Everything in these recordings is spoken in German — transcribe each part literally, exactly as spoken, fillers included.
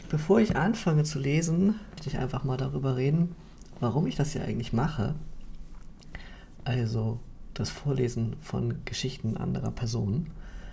Bevor ich anfange zu lesen, möchte ich einfach mal darüber reden, warum ich das hier eigentlich mache. Also das Vorlesen von Geschichten anderer Personen.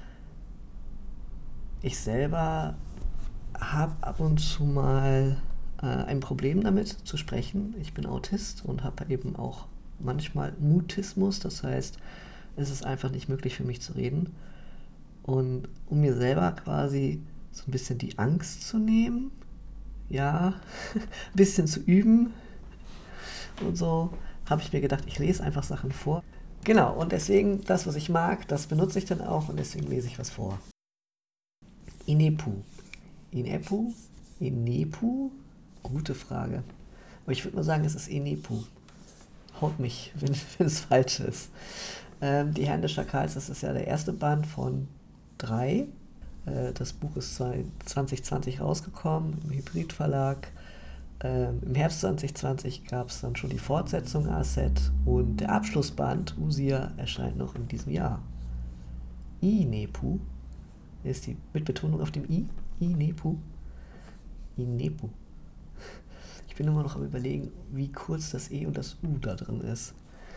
Ich selber habe ab und zu mal äh, ein Problem damit zu sprechen. Ich bin Autist und habe eben auch manchmal Mutismus. Das heißt, es ist einfach nicht möglich für mich zu reden. Und um mir selber quasi so ein bisschen die Angst zu nehmen, ja, ein bisschen zu üben und so, habe ich mir gedacht, ich lese einfach Sachen vor. Genau, und deswegen, das, was ich mag, das benutze ich dann auch und deswegen lese ich was vor. Inepu. Inepu? Inepu? Gute Frage. Aber ich würde mal sagen, es ist Inepu. Haut mich, wenn, wenn es falsch ist. Ähm, Die Herren des Schakals, das ist ja der erste Band von drei. Äh, das Buch ist zwanzig zwanzig rausgekommen im Hybrid-Verlag. Ähm, Im Herbst zwanzig zwanzig gab es dann schon die Fortsetzung Aset und der Abschlussband Usia erscheint noch in diesem Jahr. Inepu ist die mit Betonung auf dem I. Inepu. Inepu. Ich bin immer noch am Überlegen, wie kurz das E und das U da drin ist.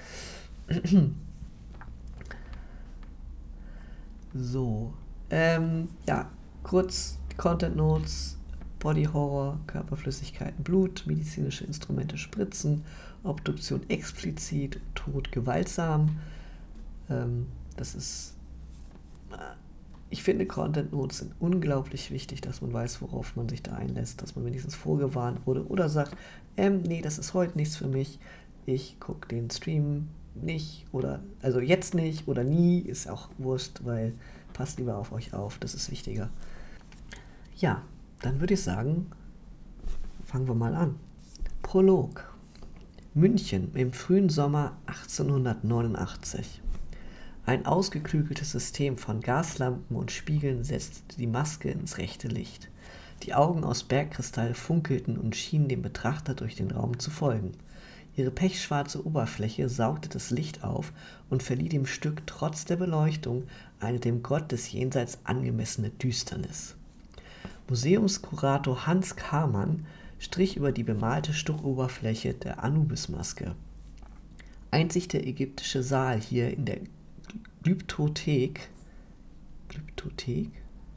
So. Ähm, ja, kurz Content Notes, Body Horror, Körperflüssigkeiten, Blut, medizinische Instrumente spritzen, Obduktion explizit, Tod gewaltsam. Ähm, das ist. äh, Ich finde, Content Notes sind unglaublich wichtig, dass man weiß, worauf man sich da einlässt, dass man wenigstens vorgewarnt wurde oder sagt, ähm, nee, das ist heute nichts für mich. Ich gucke den Stream nicht oder, also jetzt nicht oder nie, ist auch wurscht, weil passt lieber auf euch auf, das ist wichtiger. Ja, dann würde ich sagen, fangen wir mal an. Prolog. München im frühen Sommer achtzehnhundertneunundachtzig. Ein ausgeklügeltes System von Gaslampen und Spiegeln setzte die Maske ins rechte Licht. Die Augen aus Bergkristall funkelten und schienen dem Betrachter durch den Raum zu folgen. Ihre pechschwarze Oberfläche saugte das Licht auf und verlieh dem Stück trotz der Beleuchtung eine dem Gott des Jenseits angemessene Düsternis. Museumskurator Hans Kamann strich über die bemalte Stuckoberfläche der Anubismaske. Einzig der ägyptische Saal hier in der Glyptothek. Glyptothek?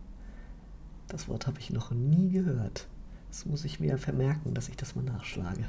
Das Wort habe ich noch nie gehört. Das muss ich mir vermerken, dass ich das mal nachschlage.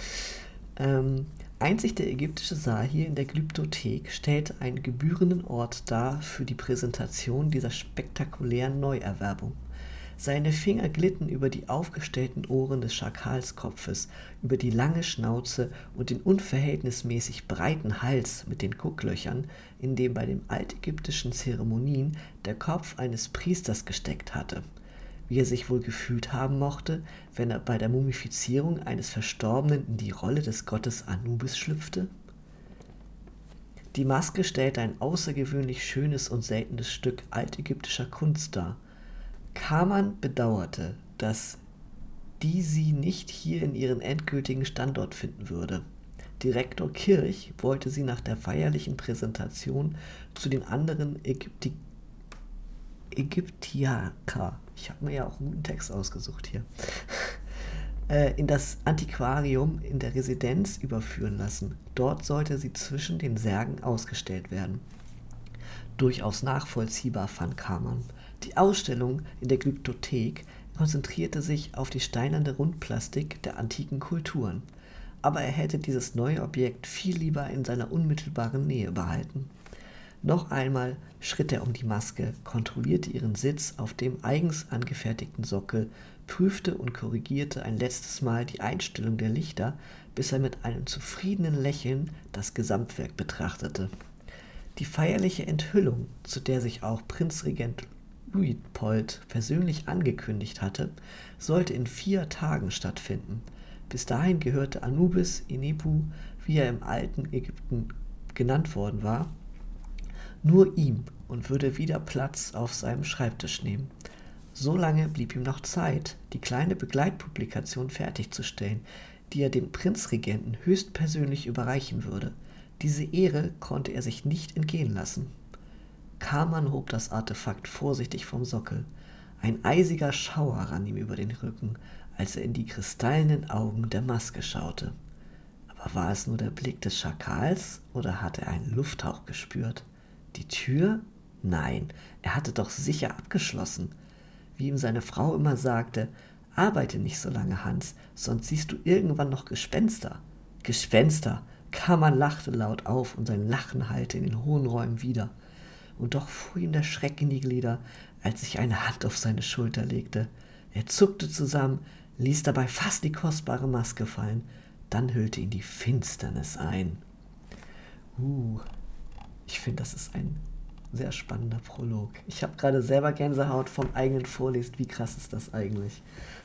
Ähm, einzig der ägyptische Saal hier in der Glyptothek stellt einen gebührenden Ort dar für die Präsentation dieser spektakulären Neuerwerbung. Seine Finger glitten über die aufgestellten Ohren des Schakalskopfes, über die lange Schnauze und den unverhältnismäßig breiten Hals mit den Gucklöchern, in dem bei den altägyptischen Zeremonien der Kopf eines Priesters gesteckt hatte. Wie er sich wohl gefühlt haben mochte, wenn er bei der Mumifizierung eines Verstorbenen in die Rolle des Gottes Anubis schlüpfte? Die Maske stellte ein außergewöhnlich schönes und seltenes Stück altägyptischer Kunst dar. Kamann bedauerte, dass die sie nicht hier in ihren endgültigen Standort finden würde. Direktor Kirch wollte sie nach der feierlichen Präsentation zu den anderen Ägypti Ägyptiaker, ich habe mir ja auch einen guten Text ausgesucht hier, äh, in das Antiquarium in der Residenz überführen lassen. Dort sollte sie zwischen den Särgen ausgestellt werden. Durchaus nachvollziehbar fand Kamann. Die Ausstellung in der Glyptothek konzentrierte sich auf die steinerne Rundplastik der antiken Kulturen. Aber er hätte dieses neue Objekt viel lieber in seiner unmittelbaren Nähe behalten. Noch einmal schritt er um die Maske, kontrollierte ihren Sitz auf dem eigens angefertigten Sockel, prüfte und korrigierte ein letztes Mal die Einstellung der Lichter, bis er mit einem zufriedenen Lächeln das Gesamtwerk betrachtete. Die feierliche Enthüllung, zu der sich auch Prinzregent Luitpold persönlich angekündigt hatte, sollte in vier Tagen stattfinden. Bis dahin gehörte Anubis Inepu, wie er im alten Ägypten genannt worden war, nur ihm und würde wieder Platz auf seinem Schreibtisch nehmen. So lange blieb ihm noch Zeit, die kleine Begleitpublikation fertigzustellen, die er dem Prinzregenten höchstpersönlich überreichen würde. Diese Ehre konnte er sich nicht entgehen lassen. Kamann hob das Artefakt vorsichtig vom Sockel. Ein eisiger Schauer rann ihm über den Rücken, als er in die kristallenen Augen der Maske schaute. Aber war es nur der Blick des Schakals oder hatte er einen Lufthauch gespürt? Die Tür? Nein, er hatte doch sicher abgeschlossen. Wie ihm seine Frau immer sagte, arbeite nicht so lange, Hans, sonst siehst du irgendwann noch Gespenster. Gespenster! Kamann lachte laut auf und sein Lachen hallte in den hohen Räumen wider. Und doch fuhr ihm der Schreck in die Glieder, als sich eine Hand auf seine Schulter legte. Er zuckte zusammen, ließ dabei fast die kostbare Maske fallen. Dann hüllte ihn die Finsternis ein. Uh, ich finde, das ist ein sehr spannender Prolog. Ich habe gerade selber Gänsehaut vom eigenen Vorlesen. Wie krass ist das eigentlich?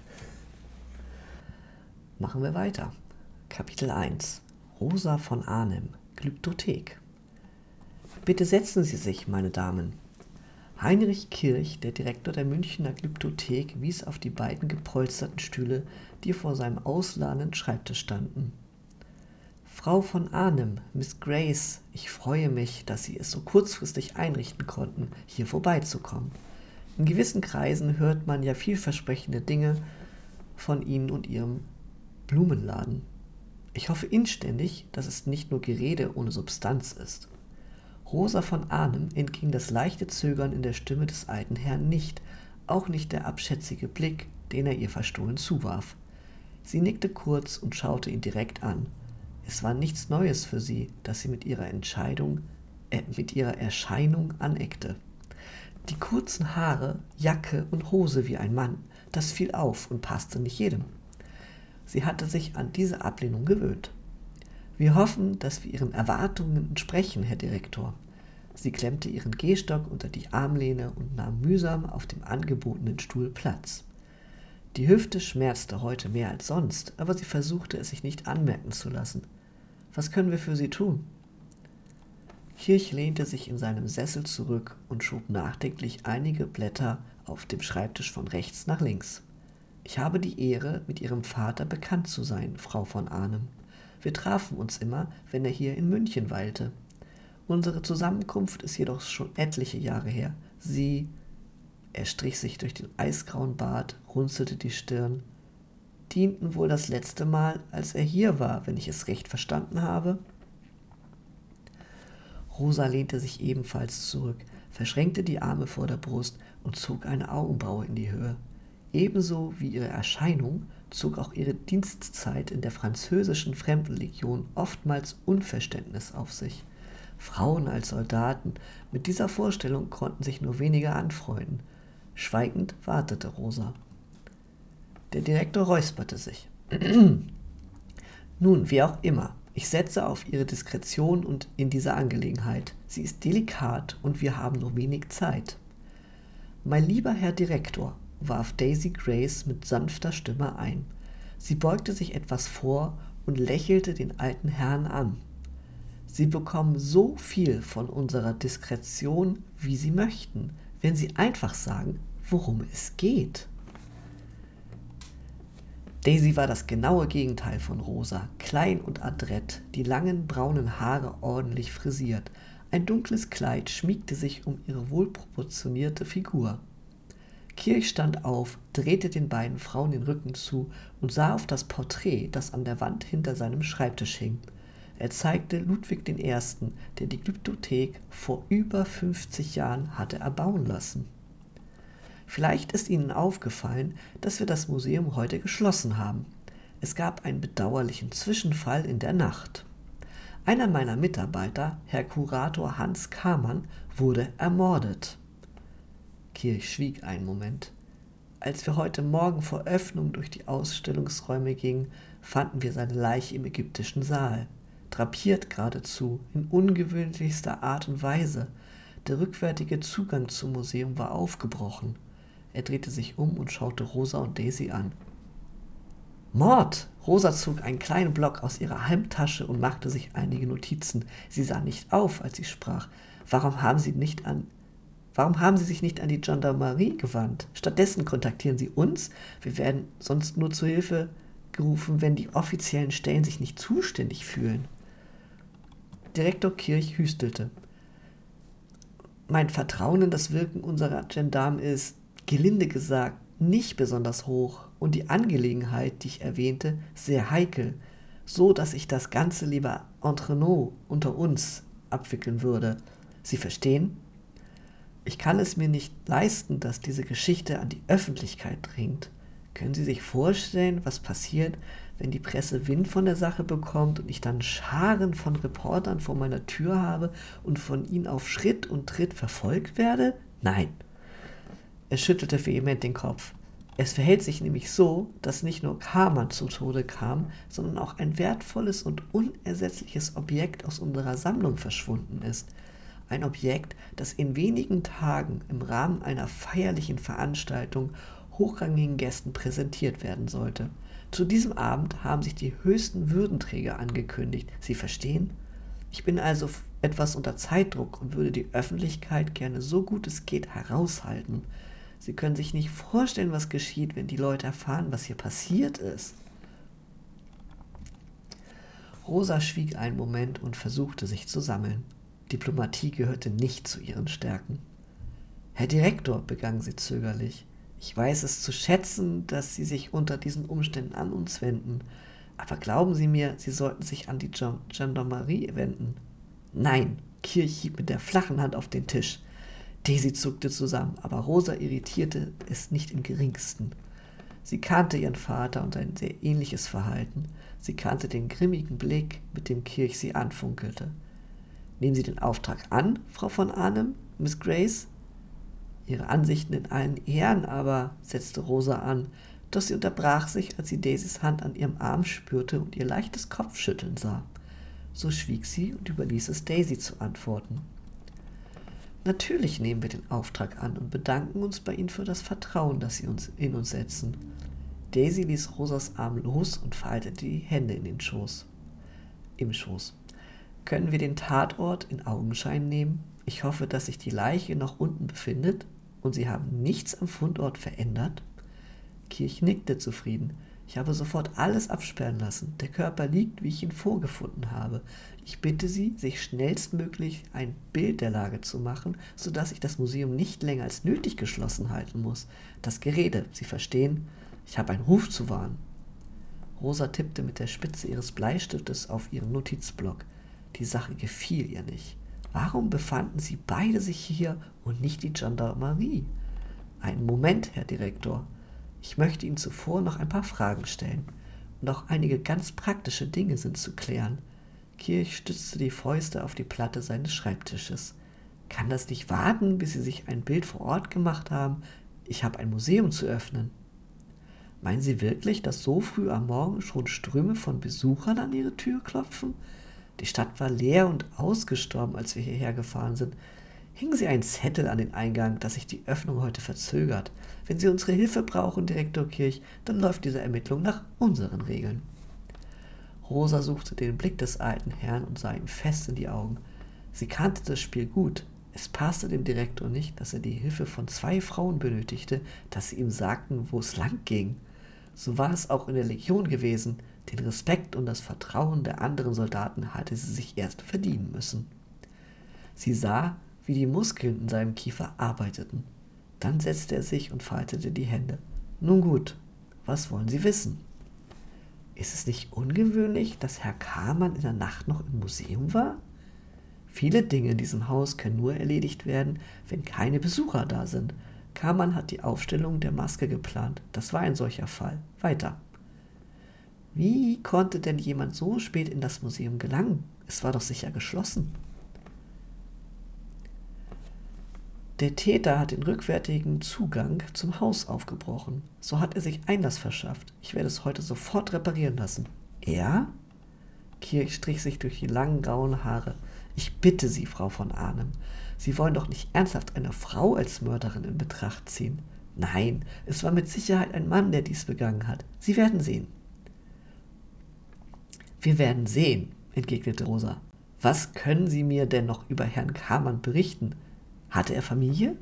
Machen wir weiter. Kapitel eins. Rosa von Arnim, Glyptothek. Bitte setzen Sie sich, meine Damen. Heinrich Kirch, der Direktor der Münchner Glyptothek, wies auf die beiden gepolsterten Stühle, die vor seinem ausladenden Schreibtisch standen. Frau von Arnim, Miss Grace, ich freue mich, dass Sie es so kurzfristig einrichten konnten, hier vorbeizukommen. In gewissen Kreisen hört man ja vielversprechende Dinge von Ihnen und Ihrem Blumenladen. Ich hoffe inständig, dass es nicht nur Gerede ohne Substanz ist. Rosa von Arnim entging das leichte Zögern in der Stimme des alten Herrn nicht, auch nicht der abschätzige Blick, den er ihr verstohlen zuwarf. Sie nickte kurz und schaute ihn direkt an. Es war nichts Neues für sie, dass sie mit ihrer Entscheidung, äh, mit ihrer Erscheinung aneckte. Die kurzen Haare, Jacke und Hose wie ein Mann, das fiel auf und passte nicht jedem. Sie hatte sich an diese Ablehnung gewöhnt. Wir hoffen, dass wir Ihren Erwartungen entsprechen, Herr Direktor. Sie klemmte ihren Gehstock unter die Armlehne und nahm mühsam auf dem angebotenen Stuhl Platz. Die Hüfte schmerzte heute mehr als sonst, aber sie versuchte es sich nicht anmerken zu lassen. Was können wir für Sie tun? Kirch lehnte sich in seinem Sessel zurück und schob nachdenklich einige Blätter auf dem Schreibtisch von rechts nach links. Ich habe die Ehre, mit Ihrem Vater bekannt zu sein, Frau von Arnim. Wir trafen uns immer, wenn er hier in München weilte. Unsere Zusammenkunft ist jedoch schon etliche Jahre her. Sie, er strich sich durch den eisgrauen Bart, runzelte die Stirn, dienten wohl das letzte Mal, als er hier war, wenn ich es recht verstanden habe. Rosa lehnte sich ebenfalls zurück, verschränkte die Arme vor der Brust und zog eine Augenbraue in die Höhe. Ebenso wie ihre Erscheinung zog auch ihre Dienstzeit in der französischen Fremdenlegion oftmals Unverständnis auf sich. Frauen als Soldaten, mit dieser Vorstellung konnten sich nur wenige anfreunden. Schweigend wartete Rosa. Der Direktor räusperte sich. Nun, wie auch immer, ich setze auf Ihre Diskretion und in dieser Angelegenheit. Sie ist delikat und wir haben nur wenig Zeit. Mein lieber Herr Direktor, warf Daisy Grace mit sanfter Stimme ein. Sie beugte sich etwas vor und lächelte den alten Herrn an. Sie bekommen so viel von unserer Diskretion, wie Sie möchten, wenn Sie einfach sagen, worum es geht. Daisy war das genaue Gegenteil von Rosa, klein und adrett, die langen braunen Haare ordentlich frisiert. Ein dunkles Kleid schmiegte sich um ihre wohlproportionierte Figur. Kirch stand auf, drehte den beiden Frauen den Rücken zu und sah auf das Porträt, das an der Wand hinter seinem Schreibtisch hing. Er zeigte Ludwig den Ersten, der die Glyptothek vor über fünfzig Jahren hatte erbauen lassen. Vielleicht ist Ihnen aufgefallen, dass wir das Museum heute geschlossen haben. Es gab einen bedauerlichen Zwischenfall in der Nacht. Einer meiner Mitarbeiter, Herr Kurator Hans Kamann, wurde ermordet. Kirch schwieg einen Moment. Als wir heute Morgen vor Öffnung durch die Ausstellungsräume gingen, fanden wir seine Leiche im ägyptischen Saal. Drapiert geradezu, in ungewöhnlichster Art und Weise. Der rückwärtige Zugang zum Museum war aufgebrochen. Er drehte sich um und schaute Rosa und Daisy an. Mord! Rosa zog einen kleinen Block aus ihrer Hemdtasche und machte sich einige Notizen. Sie sah nicht auf, als sie sprach. Warum haben Sie nicht an... Warum haben Sie sich nicht an die Gendarmerie gewandt? Stattdessen kontaktieren Sie uns. Wir werden sonst nur zu Hilfe gerufen, wenn die offiziellen Stellen sich nicht zuständig fühlen. Direktor Kirch hüstelte. Mein Vertrauen in das Wirken unserer Gendarmen ist, gelinde gesagt, nicht besonders hoch und die Angelegenheit, die ich erwähnte, sehr heikel, so dass ich das Ganze lieber entre nous, unter uns, abwickeln würde. Sie verstehen? Ich kann es mir nicht leisten, dass diese Geschichte an die Öffentlichkeit dringt. Können Sie sich vorstellen, was passiert, wenn die Presse Wind von der Sache bekommt und ich dann Scharen von Reportern vor meiner Tür habe und von ihnen auf Schritt und Tritt verfolgt werde? Nein. Er schüttelte vehement den Kopf. Es verhält sich nämlich so, dass nicht nur Carmen zu Tode kam, sondern auch ein wertvolles und unersetzliches Objekt aus unserer Sammlung verschwunden ist. Ein Objekt, das in wenigen Tagen im Rahmen einer feierlichen Veranstaltung hochrangigen Gästen präsentiert werden sollte. Zu diesem Abend haben sich die höchsten Würdenträger angekündigt. Sie verstehen? Ich bin also etwas unter Zeitdruck und würde die Öffentlichkeit gerne so gut es geht heraushalten. Sie können sich nicht vorstellen, was geschieht, wenn die Leute erfahren, was hier passiert ist. Rosa schwieg einen Moment und versuchte, sich zu sammeln. Diplomatie gehörte nicht zu ihren Stärken. Herr Direktor, begann sie zögerlich, ich weiß es zu schätzen, dass Sie sich unter diesen Umständen an uns wenden, aber glauben Sie mir, Sie sollten sich an die Gendarmerie wenden. Nein, Kirch hieb mit der flachen Hand auf den Tisch. Daisy zuckte zusammen, aber Rosa irritierte es nicht im geringsten. Sie kannte ihren Vater und sein sehr ähnliches Verhalten. Sie kannte den grimmigen Blick, mit dem Kirch sie anfunkelte. Nehmen Sie den Auftrag an, Frau von Arnim, Miss Grace? Ihre Ansichten in allen Ehren aber, setzte Rosa an, doch sie unterbrach sich, als sie Daisys Hand an ihrem Arm spürte und ihr leichtes Kopfschütteln sah. So schwieg sie und überließ es Daisy zu antworten. Natürlich nehmen wir den Auftrag an und bedanken uns bei Ihnen für das Vertrauen, das Sie uns in uns setzen. Daisy ließ Rosas Arm los und faltete die Hände in den Schoß. Im Schoß. Können wir den Tatort in Augenschein nehmen? Ich hoffe, dass sich die Leiche noch unten befindet und Sie haben nichts am Fundort verändert? Kirch nickte zufrieden. Ich habe sofort alles absperren lassen. Der Körper liegt, wie ich ihn vorgefunden habe. Ich bitte Sie, sich schnellstmöglich ein Bild der Lage zu machen, sodass ich das Museum nicht länger als nötig geschlossen halten muss. Das Gerede, Sie verstehen? Ich habe einen Ruf zu wahren. Rosa tippte mit der Spitze ihres Bleistiftes auf ihren Notizblock. Die Sache gefiel ihr nicht. Warum befanden sie beide sich hier und nicht die Gendarmerie? Einen Moment, Herr Direktor. Ich möchte Ihnen zuvor noch ein paar Fragen stellen. Und auch einige ganz praktische Dinge sind zu klären. Kirch stützte die Fäuste auf die Platte seines Schreibtisches. Kann das nicht warten, bis Sie sich ein Bild vor Ort gemacht haben? Ich habe ein Museum zu öffnen. Meinen Sie wirklich, dass so früh am Morgen schon Ströme von Besuchern an Ihre Tür klopfen? Die Stadt war leer und ausgestorben, als wir hierher gefahren sind. Hängen Sie einen Zettel an den Eingang, dass sich die Öffnung heute verzögert. Wenn Sie unsere Hilfe brauchen, Direktor Kirch, dann läuft diese Ermittlung nach unseren Regeln. Rosa suchte den Blick des alten Herrn und sah ihm fest in die Augen. Sie kannte das Spiel gut. Es passte dem Direktor nicht, dass er die Hilfe von zwei Frauen benötigte, dass sie ihm sagten, wo es lang ging. So war es auch in der Legion gewesen. Den Respekt und das Vertrauen der anderen Soldaten hatte sie sich erst verdienen müssen. Sie sah, wie die Muskeln in seinem Kiefer arbeiteten. Dann setzte er sich und faltete die Hände. Nun gut, was wollen Sie wissen? Ist es nicht ungewöhnlich, dass Herr Carman in der Nacht noch im Museum war? Viele Dinge in diesem Haus können nur erledigt werden, wenn keine Besucher da sind. Carman hat die Aufstellung der Maske geplant. Das war ein solcher Fall. Weiter. Wie konnte denn jemand so spät in das Museum gelangen? Es war doch sicher geschlossen. Der Täter hat den rückwärtigen Zugang zum Haus aufgebrochen. So hat er sich Einlass verschafft. Ich werde es heute sofort reparieren lassen. Er? Kirch strich sich durch die langen grauen Haare. Ich bitte Sie, Frau von Arnim. Sie wollen doch nicht ernsthaft eine Frau als Mörderin in Betracht ziehen. Nein, es war mit Sicherheit ein Mann, der dies begangen hat. Sie werden sehen. Wir werden sehen, entgegnete Rosa. Was können Sie mir denn noch über Herrn Carman berichten? Hatte er Familie?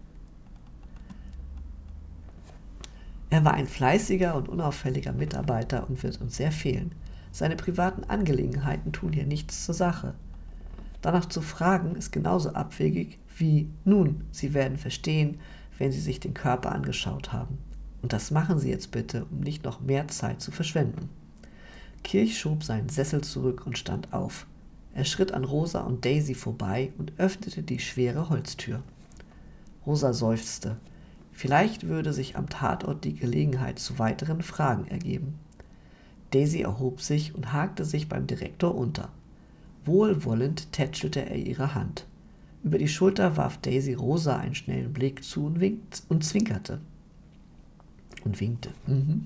Er war ein fleißiger und unauffälliger Mitarbeiter und wird uns sehr fehlen. Seine privaten Angelegenheiten tun hier nichts zur Sache. Danach zu fragen, ist genauso abwegig wie, nun, Sie werden verstehen, wenn Sie sich den Körper angeschaut haben. Und das machen Sie jetzt bitte, um nicht noch mehr Zeit zu verschwenden. Kirch schob seinen Sessel zurück und stand auf. Er schritt an Rosa und Daisy vorbei und öffnete die schwere Holztür. Rosa seufzte. Vielleicht würde sich am Tatort die Gelegenheit zu weiteren Fragen ergeben. Daisy erhob sich und hakte sich beim Direktor unter. Wohlwollend tätschelte er ihre Hand. Über die Schulter warf Daisy Rosa einen schnellen Blick zu und, winkt, und zwinkerte. Und winkte. Mhm.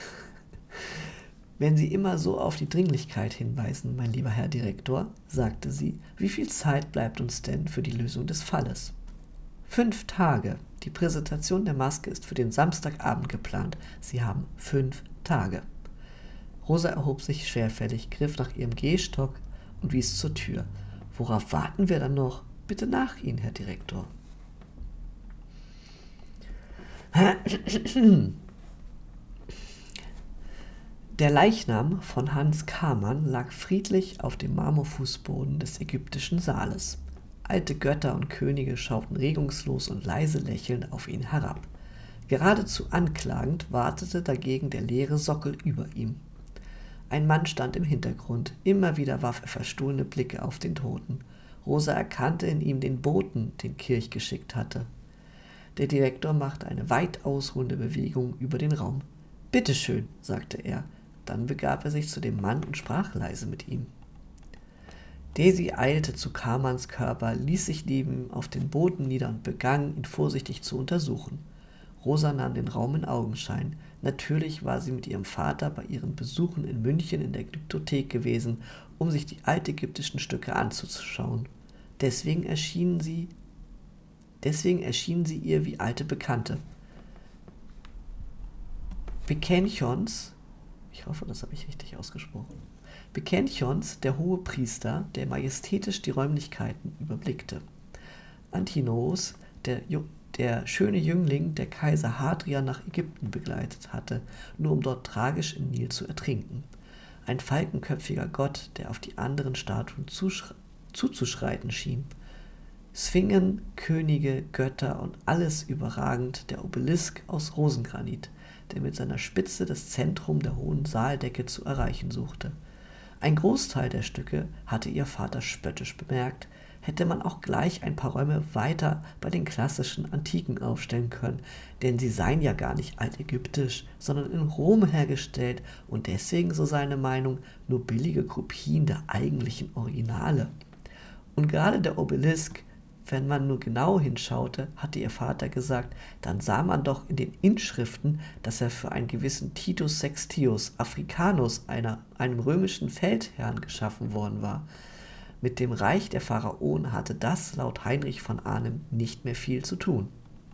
Wenn Sie immer so auf die Dringlichkeit hinweisen, mein lieber Herr Direktor, sagte sie, wie viel Zeit bleibt uns denn für die Lösung des Falles? Fünf Tage. Die Präsentation der Maske ist für den Samstagabend geplant. Sie haben fünf Tage. Rosa erhob sich schwerfällig, griff nach ihrem Gehstock und wies zur Tür. Worauf warten wir dann noch? Bitte nach Ihnen, Herr Direktor. Der Leichnam von Hans Kamann lag friedlich auf dem Marmorfußboden des ägyptischen Saales. Alte Götter und Könige schauten regungslos und leise lächelnd auf ihn herab. Geradezu anklagend wartete dagegen der leere Sockel über ihm. Ein Mann stand im Hintergrund. Immer wieder warf er verstohlene Blicke auf den Toten. Rosa erkannte in ihm den Boten, den Kirch geschickt hatte. Der Direktor machte eine weit ausholende Bewegung über den Raum. »Bitte schön«, sagte er. Dann begab er sich zu dem Mann und sprach leise mit ihm. Daisy eilte zu Kamanns Körper, ließ sich neben ihm auf den Boden nieder und begann, ihn vorsichtig zu untersuchen. Rosa nahm den Raum in Augenschein. Natürlich war sie mit ihrem Vater bei ihren Besuchen in München in der Glyptothek gewesen, um sich die altägyptischen Stücke anzuschauen. Deswegen erschienen sie, deswegen erschienen sie ihr wie alte Bekannte. Bekenchons, ich hoffe, das habe ich richtig ausgesprochen, Bekenchons, der hohe Priester, der majestätisch die Räumlichkeiten überblickte. Antinoos, der, der schöne Jüngling, der Kaiser Hadrian nach Ägypten begleitet hatte, nur um dort tragisch im Nil zu ertrinken. Ein falkenköpfiger Gott, der auf die anderen Statuen zuzuschreiten schien. Sphingen, Könige, Götter und alles überragend der Obelisk aus Rosengranit, der mit seiner Spitze das Zentrum der hohen Saaldecke zu erreichen suchte. Ein Großteil der Stücke, hatte ihr Vater spöttisch bemerkt, hätte man auch gleich ein paar Räume weiter bei den klassischen Antiken aufstellen können, denn sie seien ja gar nicht altägyptisch, sondern in Rom hergestellt und deswegen, so seine Meinung, nur billige Kopien der eigentlichen Originale. Und gerade der Obelisk, wenn man nur genau hinschaute, hatte ihr Vater gesagt, dann sah man doch in den Inschriften, dass er für einen gewissen Titus Sextius Africanus, einer, einem römischen Feldherrn, geschaffen worden war. Mit dem Reich der Pharaonen hatte das laut Heinrich von Arnim nicht mehr viel zu tun.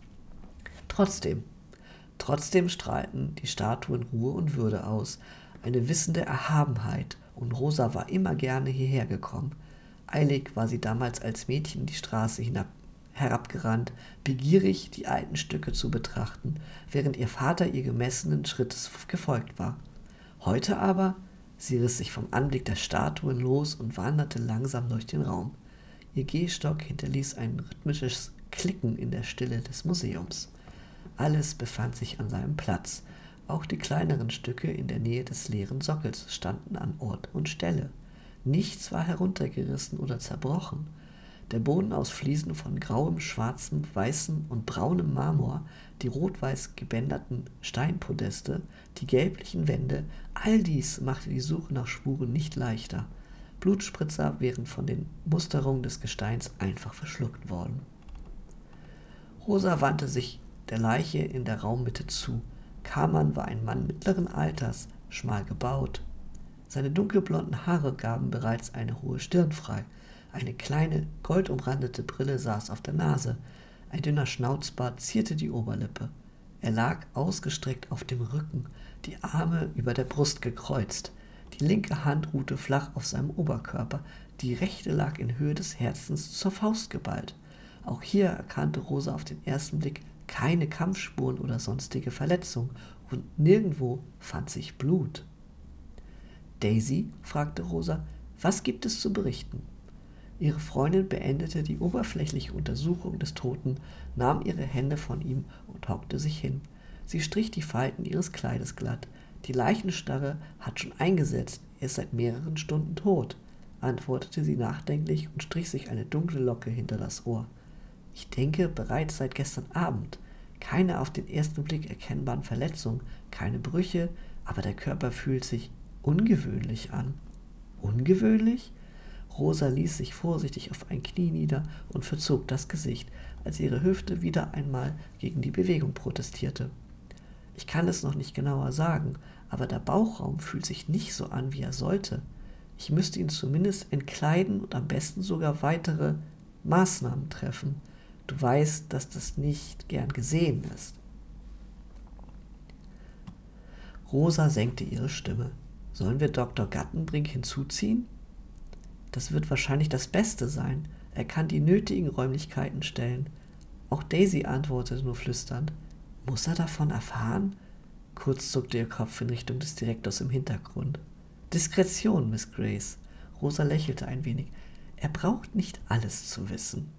Trotzdem, trotzdem strahlten die Statuen Ruhe und Würde aus, eine wissende Erhabenheit, und Rosa war immer gerne hierher gekommen. Eilig war sie damals als Mädchen die Straße hinab, herabgerannt, begierig die alten Stücke zu betrachten, während ihr Vater ihr gemessenen Schrittes gefolgt war. Heute aber, sie riss sich vom Anblick der Statuen los und wanderte langsam durch den Raum. Ihr Gehstock hinterließ ein rhythmisches Klicken in der Stille des Museums. Alles befand sich an seinem Platz. Auch die kleineren Stücke in der Nähe des leeren Sockels standen an Ort und Stelle. Nichts war heruntergerissen oder zerbrochen. Der Boden aus Fliesen von grauem, schwarzem, weißem und braunem Marmor, die rot-weiß gebänderten Steinpodeste, die gelblichen Wände, all dies machte die Suche nach Spuren nicht leichter. Blutspritzer wären von den Musterungen des Gesteins einfach verschluckt worden. Rosa wandte sich der Leiche in der Raummitte zu. Kamann war ein Mann mittleren Alters, schmal gebaut. Seine dunkelblonden Haare gaben bereits eine hohe Stirn frei. Eine kleine, goldumrandete Brille saß auf der Nase. Ein dünner Schnauzbart zierte die Oberlippe. Er lag ausgestreckt auf dem Rücken, die Arme über der Brust gekreuzt. Die linke Hand ruhte flach auf seinem Oberkörper, die rechte lag in Höhe des Herzens zur Faust geballt. Auch hier erkannte Rosa auf den ersten Blick keine Kampfspuren oder sonstige Verletzung, und nirgendwo fand sich Blut. »Daisy«, fragte Rosa, »was gibt es zu berichten?« Ihre Freundin beendete die oberflächliche Untersuchung des Toten, nahm ihre Hände von ihm und hockte sich hin. Sie strich die Falten ihres Kleides glatt. »Die Leichenstarre hat schon eingesetzt, er ist seit mehreren Stunden tot«, antwortete sie nachdenklich und strich sich eine dunkle Locke hinter das Ohr. »Ich denke bereits seit gestern Abend. Keine auf den ersten Blick erkennbaren Verletzungen, keine Brüche, aber der Körper fühlt sich ungewöhnlich an.« »Ungewöhnlich?« Rosa ließ sich vorsichtig auf ein Knie nieder und verzog das Gesicht, als ihre Hüfte wieder einmal gegen die Bewegung protestierte. »Ich kann es noch nicht genauer sagen, aber der Bauchraum fühlt sich nicht so an, wie er sollte. Ich müsste ihn zumindest entkleiden und am besten sogar weitere Maßnahmen treffen. Du weißt, dass das nicht gern gesehen ist.« Rosa senkte ihre Stimme. »Sollen wir Doktor Gattenbrink hinzuziehen?« »Das wird wahrscheinlich das Beste sein. Er kann die nötigen Räumlichkeiten stellen.« Auch Daisy antwortete nur flüsternd. »Muss er davon erfahren?« Kurz zuckte ihr Kopf in Richtung des Direktors im Hintergrund. »Diskretion, Miss Grace.« Rosa lächelte ein wenig. »Er braucht nicht alles zu wissen.«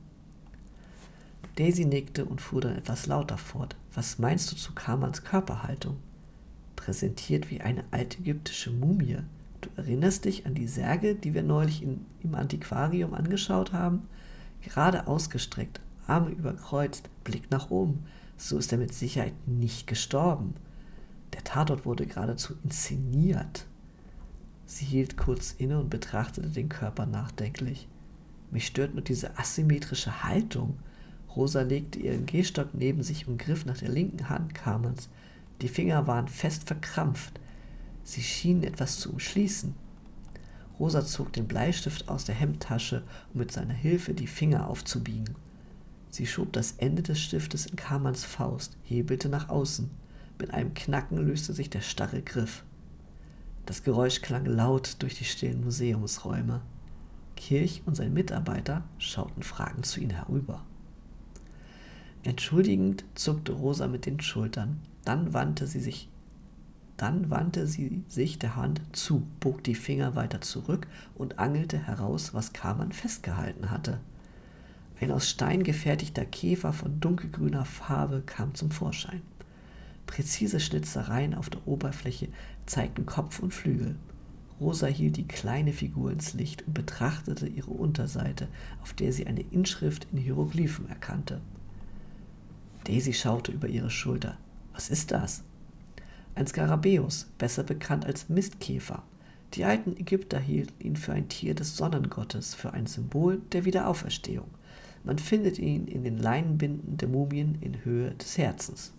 Daisy nickte und fuhr dann etwas lauter fort. »Was meinst du zu Kamans Körperhaltung?« »Präsentiert wie eine altägyptische Mumie. Du erinnerst dich an die Särge, die wir neulich in, im Antiquarium angeschaut haben? Gerade ausgestreckt, Arme überkreuzt, Blick nach oben. So ist er mit Sicherheit nicht gestorben. Der Tatort wurde geradezu inszeniert.« Sie hielt kurz inne und betrachtete den Körper nachdenklich. »Mich stört nur diese asymmetrische Haltung.« Rosa legte ihren Gehstock neben sich und griff nach der linken Hand Kamans. Die Finger waren fest verkrampft. Sie schienen etwas zu umschließen. Rosa zog den Bleistift aus der Hemdtasche, um mit seiner Hilfe die Finger aufzubiegen. Sie schob das Ende des Stiftes in Kamans Faust, hebelte nach außen. Mit einem Knacken löste sich der starre Griff. Das Geräusch klang laut durch die stillen Museumsräume. Kirch und sein Mitarbeiter schauten fragend zu ihnen herüber. Entschuldigend zuckte Rosa mit den Schultern. Dann wandte sie sich, dann wandte sie sich der Hand zu, bog die Finger weiter zurück und angelte heraus, was Kaman festgehalten hatte. Ein aus Stein gefertigter Käfer von dunkelgrüner Farbe kam zum Vorschein. Präzise Schnitzereien auf der Oberfläche zeigten Kopf und Flügel. Rosa hielt die kleine Figur ins Licht und betrachtete ihre Unterseite, auf der sie eine Inschrift in Hieroglyphen erkannte. Daisy schaute über ihre Schulter. »Was ist das?« »Ein Skarabäus, besser bekannt als Mistkäfer. Die alten Ägypter hielten ihn für ein Tier des Sonnengottes, für ein Symbol der Wiederauferstehung. Man findet ihn in den Leinenbinden der Mumien in Höhe des Herzens.«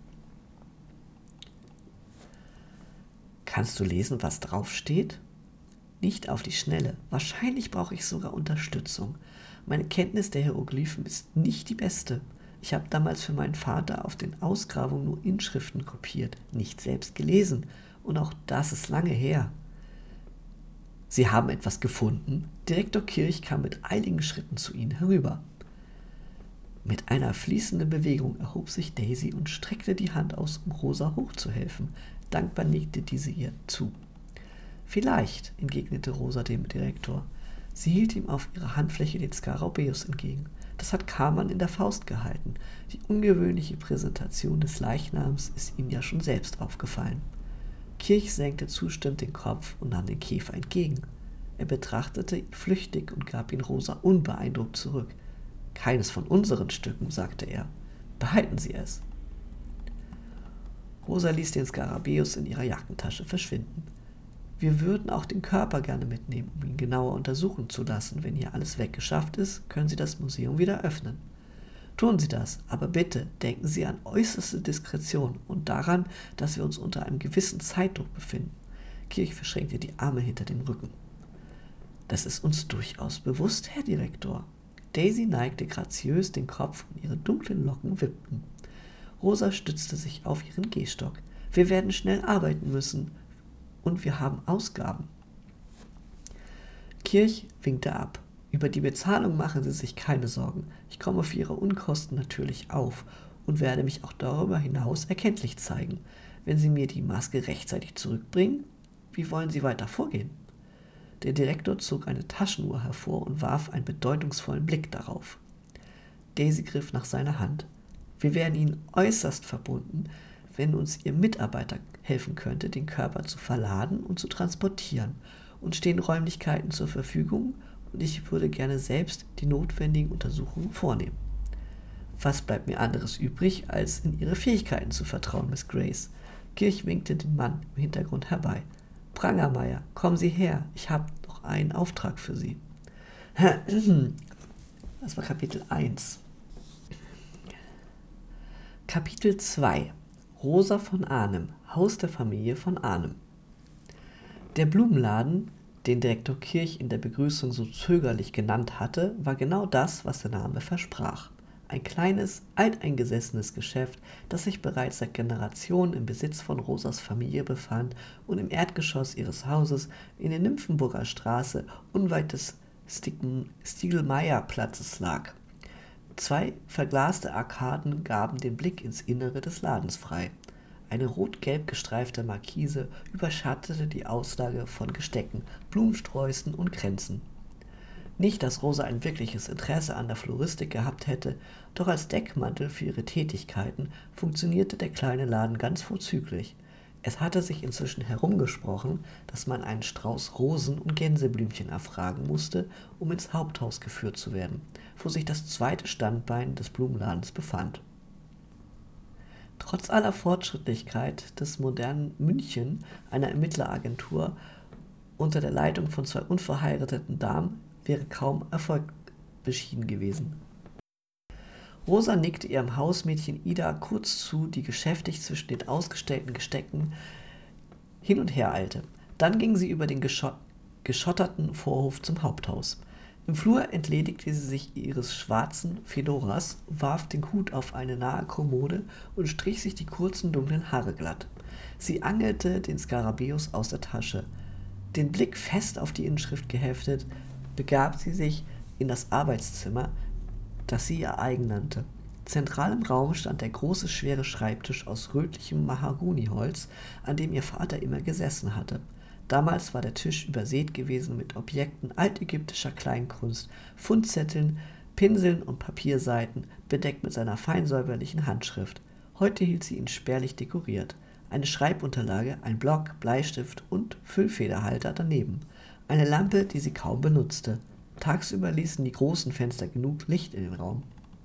»Kannst du lesen, was draufsteht?« »Nicht auf die Schnelle. Wahrscheinlich brauche ich sogar Unterstützung. Meine Kenntnis der Hieroglyphen ist nicht die beste. Ich habe damals für meinen Vater auf den Ausgrabungen nur Inschriften kopiert, nicht selbst gelesen. Und auch das ist lange her.« »Sie haben etwas gefunden?« Direktor Kirch kam mit eiligen Schritten zu ihnen herüber. Mit einer fließenden Bewegung erhob sich Daisy und streckte die Hand aus, um Rosa hochzuhelfen. Dankbar nickte diese ihr zu. »Vielleicht«, entgegnete Rosa dem Direktor. Sie hielt ihm auf ihrer Handfläche den Skarabäus entgegen. Das hat Kaman in der Faust gehalten. Die ungewöhnliche Präsentation des Leichnams ist ihm ja schon selbst aufgefallen. Kirch senkte zustimmend den Kopf und nahm den Käfer entgegen. Er betrachtete ihn flüchtig und gab ihn Rosa unbeeindruckt zurück. »Keines von unseren Stücken«, sagte er. »Behalten Sie es.« Rosa ließ den Skarabäus in ihrer Jackentasche verschwinden. »Wir würden auch den Körper gerne mitnehmen, um ihn genauer untersuchen zu lassen. Wenn hier alles weggeschafft ist, können Sie das Museum wieder öffnen. Tun Sie das, aber bitte denken Sie an äußerste Diskretion und daran, dass wir uns unter einem gewissen Zeitdruck befinden.« Kirch verschränkte die Arme hinter dem Rücken. »Das ist uns durchaus bewusst, Herr Direktor.« Daisy neigte graziös den Kopf und ihre dunklen Locken wippten. Rosa stützte sich auf ihren Gehstock. »Wir werden schnell arbeiten müssen. Und wir haben Ausgaben.« Kirch winkte ab. »Über die Bezahlung machen Sie sich keine Sorgen. Ich komme für Ihre Unkosten natürlich auf und werde mich auch darüber hinaus erkenntlich zeigen. Wenn Sie mir die Maske rechtzeitig zurückbringen, wie wollen Sie weiter vorgehen?« Der Direktor zog eine Taschenuhr hervor und warf einen bedeutungsvollen Blick darauf. Daisy griff nach seiner Hand. Wir wären Ihnen äußerst verbunden, wenn uns Ihr Mitarbeiter helfen könnte, den Körper zu verladen und zu transportieren. Uns stehen Räumlichkeiten zur Verfügung und ich würde gerne selbst die notwendigen Untersuchungen vornehmen. Was bleibt mir anderes übrig, als in Ihre Fähigkeiten zu vertrauen, Miss Grace? Kirch winkte den Mann im Hintergrund herbei. Prangermeier, kommen Sie her, ich habe noch einen Auftrag für Sie. Das war Kapitel eins. Kapitel zwei. Rosa von Arnim, Haus der Familie von Arnim. Der Blumenladen, den Direktor Kirch in der Begrüßung so zögerlich genannt hatte, war genau das, was der Name versprach. Ein kleines, alteingesessenes Geschäft, das sich bereits seit Generationen im Besitz von Rosas Familie befand und im Erdgeschoss ihres Hauses in der Nymphenburger Straße unweit des Stiegelmeier-Platzes lag. Zwei verglaste Arkaden gaben den Blick ins Innere des Ladens frei. Eine rot-gelb gestreifte Markise überschattete die Auslage von Gestecken, Blumensträußen und Kränzen. Nicht, dass Rosa ein wirkliches Interesse an der Floristik gehabt hätte, doch als Deckmantel für ihre Tätigkeiten funktionierte der kleine Laden ganz vorzüglich. Es hatte sich inzwischen herumgesprochen, dass man einen Strauß Rosen und Gänseblümchen erfragen musste, um ins Haupthaus geführt zu werden, wo sich das zweite Standbein des Blumenladens befand. Trotz aller Fortschrittlichkeit des modernen München, einer Ermittleragentur unter der Leitung von zwei unverheirateten Damen, wäre kaum Erfolg beschieden gewesen. Rosa nickte ihrem Hausmädchen Ida kurz zu, die geschäftig zwischen den ausgestellten Gestecken hin und her eilte. Dann ging sie über den geschott- geschotterten Vorhof zum Haupthaus. Im Flur entledigte sie sich ihres schwarzen Fedoras, warf den Hut auf eine nahe Kommode und strich sich die kurzen dunklen Haare glatt. Sie angelte den Skarabäus aus der Tasche. Den Blick fest auf die Inschrift geheftet, begab sie sich in das Arbeitszimmer, das sie ihr eigen nannte. Zentral im Raum stand der große, schwere Schreibtisch aus rötlichem Mahagoniholz, an dem ihr Vater immer gesessen hatte. Damals war der Tisch übersät gewesen mit Objekten altägyptischer Kleinkunst, Fundzetteln, Pinseln und Papierseiten, bedeckt mit seiner feinsäuberlichen Handschrift. Heute hielt sie ihn spärlich dekoriert. Eine Schreibunterlage, ein Block, Bleistift und Füllfederhalter daneben. Eine Lampe, die sie kaum benutzte. Tagsüber ließen die großen Fenster genug Licht in den Raum.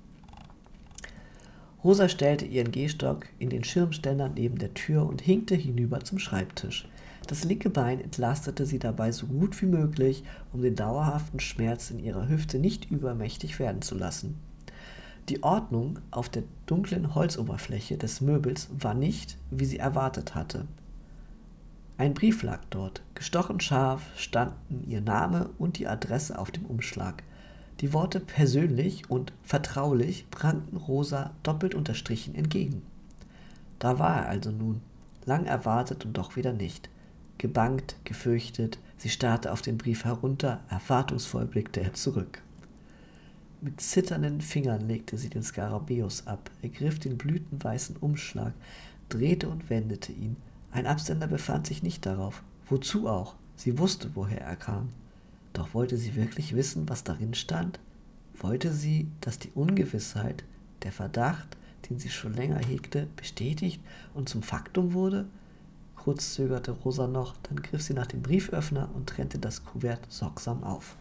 Rosa stellte ihren Gehstock in den Schirmständer neben der Tür und hinkte hinüber zum Schreibtisch. Das linke Bein entlastete sie dabei so gut wie möglich, um den dauerhaften Schmerz in ihrer Hüfte nicht übermächtig werden zu lassen. Die Ordnung auf der dunklen Holzoberfläche des Möbels war nicht, wie sie erwartet hatte. Ein Brief lag dort. Gestochen scharf standen ihr Name und die Adresse auf dem Umschlag. Die Worte persönlich und vertraulich prangten Rosa doppelt unterstrichen entgegen. Da war er also nun, lang erwartet und doch wieder nicht. Gebangt, gefürchtet, sie starrte auf den Brief herunter, erwartungsvoll blickte er zurück. Mit zitternden Fingern legte sie den Skarabäus ab, ergriff den blütenweißen Umschlag, drehte und wendete ihn. Ein Absender befand sich nicht darauf. Wozu auch? Sie wusste, woher er kam. Doch wollte sie wirklich wissen, was darin stand? Wollte sie, dass die Ungewissheit, der Verdacht, den sie schon länger hegte, bestätigt und zum Faktum wurde? Kurz zögerte Rosa noch, dann griff sie nach dem Brieföffner und trennte das Kuvert sorgsam auf.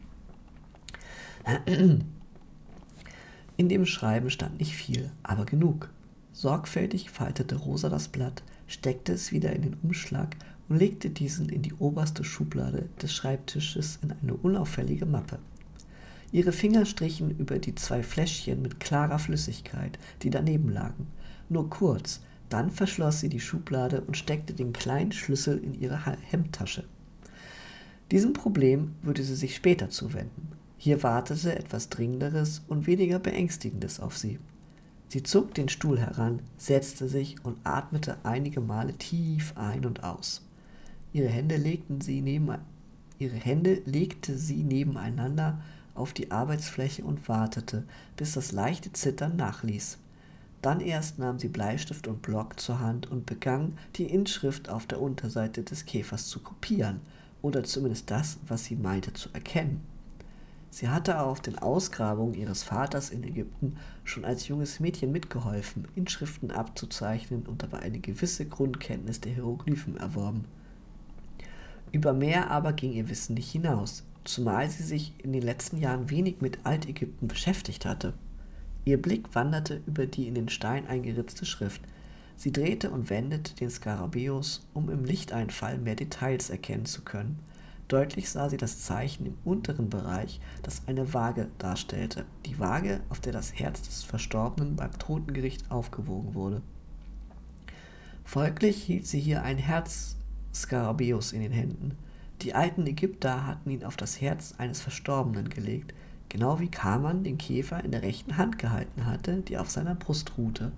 In dem Schreiben stand nicht viel, aber genug. Sorgfältig faltete Rosa das Blatt, steckte es wieder in den Umschlag und legte diesen in die oberste Schublade des Schreibtisches in eine unauffällige Mappe. Ihre Finger strichen über die zwei Fläschchen mit klarer Flüssigkeit, die daneben lagen. Nur kurz, dann verschloss sie die Schublade und steckte den kleinen Schlüssel in ihre Hemdtasche. Diesem Problem würde sie sich später zuwenden. Hier wartete etwas Dringenderes und weniger Beängstigendes auf sie. Sie zog den Stuhl heran, setzte sich und atmete einige Male tief ein und aus. Ihre Hände legten sie neben, ihre Hände legte sie nebeneinander auf die Arbeitsfläche und wartete, bis das leichte Zittern nachließ. Dann erst nahm sie Bleistift und Block zur Hand und begann, die Inschrift auf der Unterseite des Käfers zu kopieren. oder zumindest das, was sie meinte zu erkennen. Sie hatte auf den Ausgrabungen ihres Vaters in Ägypten schon als junges Mädchen mitgeholfen, Inschriften abzuzeichnen und dabei eine gewisse Grundkenntnis der Hieroglyphen erworben. Über mehr aber ging ihr Wissen nicht hinaus, zumal sie sich in den letzten Jahren wenig mit Altägypten beschäftigt hatte. Ihr Blick wanderte über die in den Stein eingeritzte Schrift. Sie drehte und wendete den Skarabäus, um im Lichteinfall mehr Details erkennen zu können. Deutlich sah sie das Zeichen im unteren Bereich, das eine Waage darstellte, die Waage, auf der das Herz des Verstorbenen beim Totengericht aufgewogen wurde. Folglich hielt sie hier ein Herz-Skarabäus in den Händen. Die alten Ägypter hatten ihn auf das Herz eines Verstorbenen gelegt, genau wie Kaaman den Käfer in der rechten Hand gehalten hatte, die auf seiner Brust ruhte.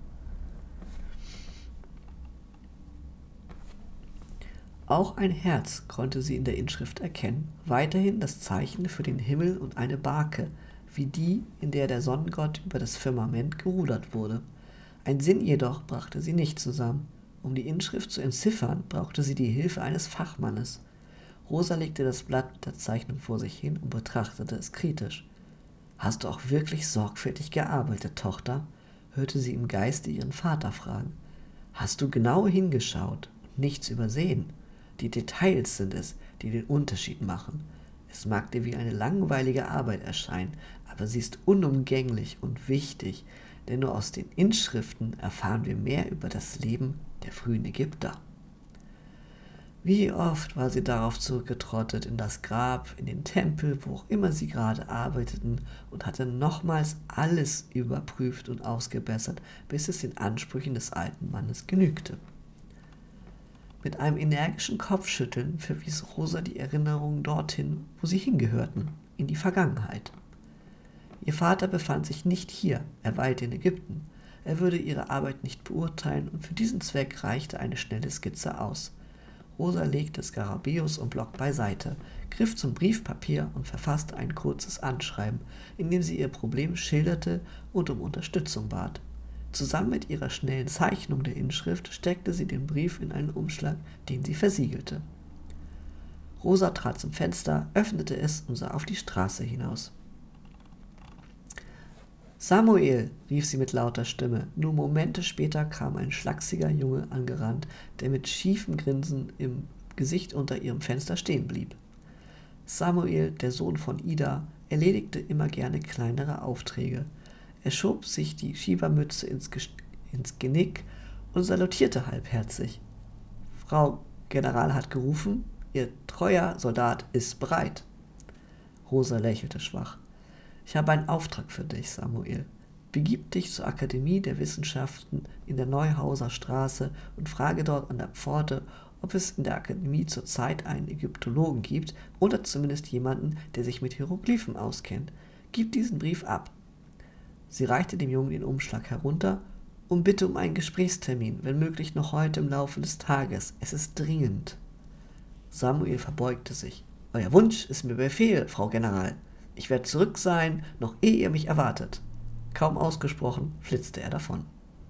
Auch ein Herz konnte sie in der Inschrift erkennen, weiterhin das Zeichen für den Himmel und eine Barke, wie die, in der der Sonnengott über das Firmament gerudert wurde. Ein Sinn jedoch brachte sie nicht zusammen. Um die Inschrift zu entziffern, brauchte sie die Hilfe eines Fachmannes. Rosa legte das Blatt mit der Zeichnung vor sich hin und betrachtete es kritisch. »Hast du auch wirklich sorgfältig gearbeitet, Tochter?« hörte sie im Geiste ihren Vater fragen. »Hast du genau hingeschaut und nichts übersehen? Die Details sind es, die den Unterschied machen. Es mag dir wie eine langweilige Arbeit erscheinen, aber sie ist unumgänglich und wichtig, denn nur aus den Inschriften erfahren wir mehr über das Leben der frühen Ägypter.« Wie oft war sie darauf zurückgetrottet, in das Grab, in den Tempel, wo auch immer sie gerade arbeiteten, und hatte nochmals alles überprüft und ausgebessert, bis es den Ansprüchen des alten Mannes genügte. Mit einem energischen Kopfschütteln verwies Rosa die Erinnerungen dorthin, wo sie hingehörten, in die Vergangenheit. Ihr Vater befand sich nicht hier, er weilte in Ägypten. Er würde ihre Arbeit nicht beurteilen und für diesen Zweck reichte eine schnelle Skizze aus. Rosa legte Skarabäus und Block beiseite, griff zum Briefpapier und verfasste ein kurzes Anschreiben, in dem sie ihr Problem schilderte und um Unterstützung bat. Zusammen mit ihrer schnellen Zeichnung der Inschrift steckte sie den Brief in einen Umschlag, den sie versiegelte. Rosa trat zum Fenster, öffnete es und sah auf die Straße hinaus. »Samuel«, rief sie mit lauter Stimme. Nur Momente später kam ein schlachsiger Junge angerannt, der mit schiefem Grinsen im Gesicht unter ihrem Fenster stehen blieb. Samuel, der Sohn von Ida, erledigte immer gerne kleinere Aufträge. Er schob sich die Schiebermütze ins, ins Genick und salutierte halbherzig. »Frau General hat gerufen, Ihr treuer Soldat ist bereit.« Rosa lächelte schwach. »Ich habe einen Auftrag für dich, Samuel. Begib dich zur Akademie der Wissenschaften in der Neuhauser Straße und frage dort an der Pforte, ob es in der Akademie zurzeit einen Ägyptologen gibt oder zumindest jemanden, der sich mit Hieroglyphen auskennt. Gib diesen Brief ab.« Sie reichte dem Jungen den Umschlag herunter und bitte um einen Gesprächstermin, wenn möglich noch heute im Laufe des Tages. Es ist dringend. Samuel verbeugte sich. »Euer Wunsch ist mir Befehl, Frau General. Ich werde zurück sein, noch ehe ihr mich erwartet.« Kaum ausgesprochen, flitzte er davon.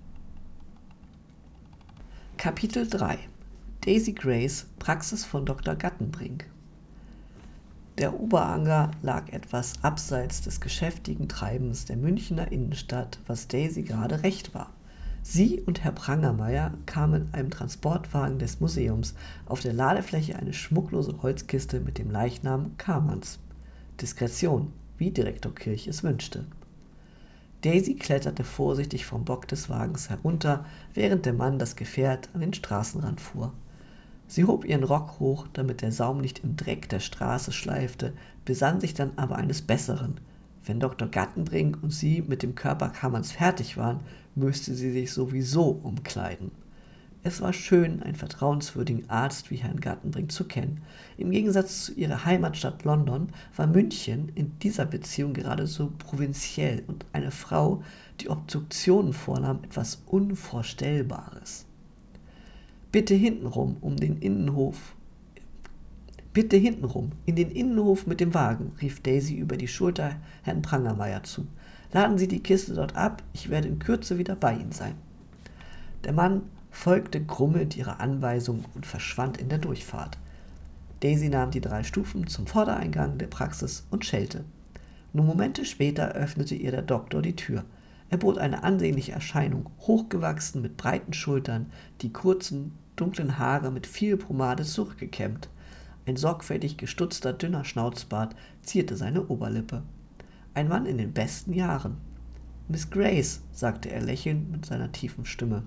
Kapitel drei. Daisy Grays Praxis von Doktor Gattenbrink. Der Oberanger lag etwas abseits des geschäftigen Treibens der Münchner Innenstadt, was Daisy gerade recht war. Sie und Herr Prangermeier kamen in einem Transportwagen des Museums, auf der Ladefläche eine schmucklose Holzkiste mit dem Leichnam Kaamans. Diskretion, wie Direktor Kirch es wünschte. Daisy kletterte vorsichtig vom Bock des Wagens herunter, während der Mann das Gefährt an den Straßenrand fuhr. Sie hob ihren Rock hoch, damit der Saum nicht im Dreck der Straße schleifte, besann sich dann aber eines Besseren. Wenn Doktor Gattenbrink und sie mit dem Körper Kaamans fertig waren, müsste sie sich sowieso umkleiden. Es war schön, einen vertrauenswürdigen Arzt wie Herrn Gattenbrink zu kennen. Im Gegensatz zu ihrer Heimatstadt London war München in dieser Beziehung geradezu provinziell und eine Frau, die Obduktionen vornahm, etwas Unvorstellbares. »Bitte hintenrum, um den Innenhof. Bitte hintenrum, in den Innenhof mit dem Wagen«, rief Daisy über die Schulter Herrn Prangermeier zu. »Laden Sie die Kiste dort ab, ich werde in Kürze wieder bei Ihnen sein.« Der Mann folgte grummelnd ihrer Anweisung und verschwand in der Durchfahrt. Daisy nahm die drei Stufen zum Vordereingang der Praxis und schellte. Nur Momente später öffnete ihr der Doktor die Tür. Er bot eine ansehnliche Erscheinung, hochgewachsen mit breiten Schultern, die kurzen, dunklen Haare mit viel Pomade zurückgekämmt. Ein sorgfältig gestutzter, dünner Schnauzbart zierte seine Oberlippe. Ein Mann in den besten Jahren. »Miss Grace«, sagte er lächelnd mit seiner tiefen Stimme.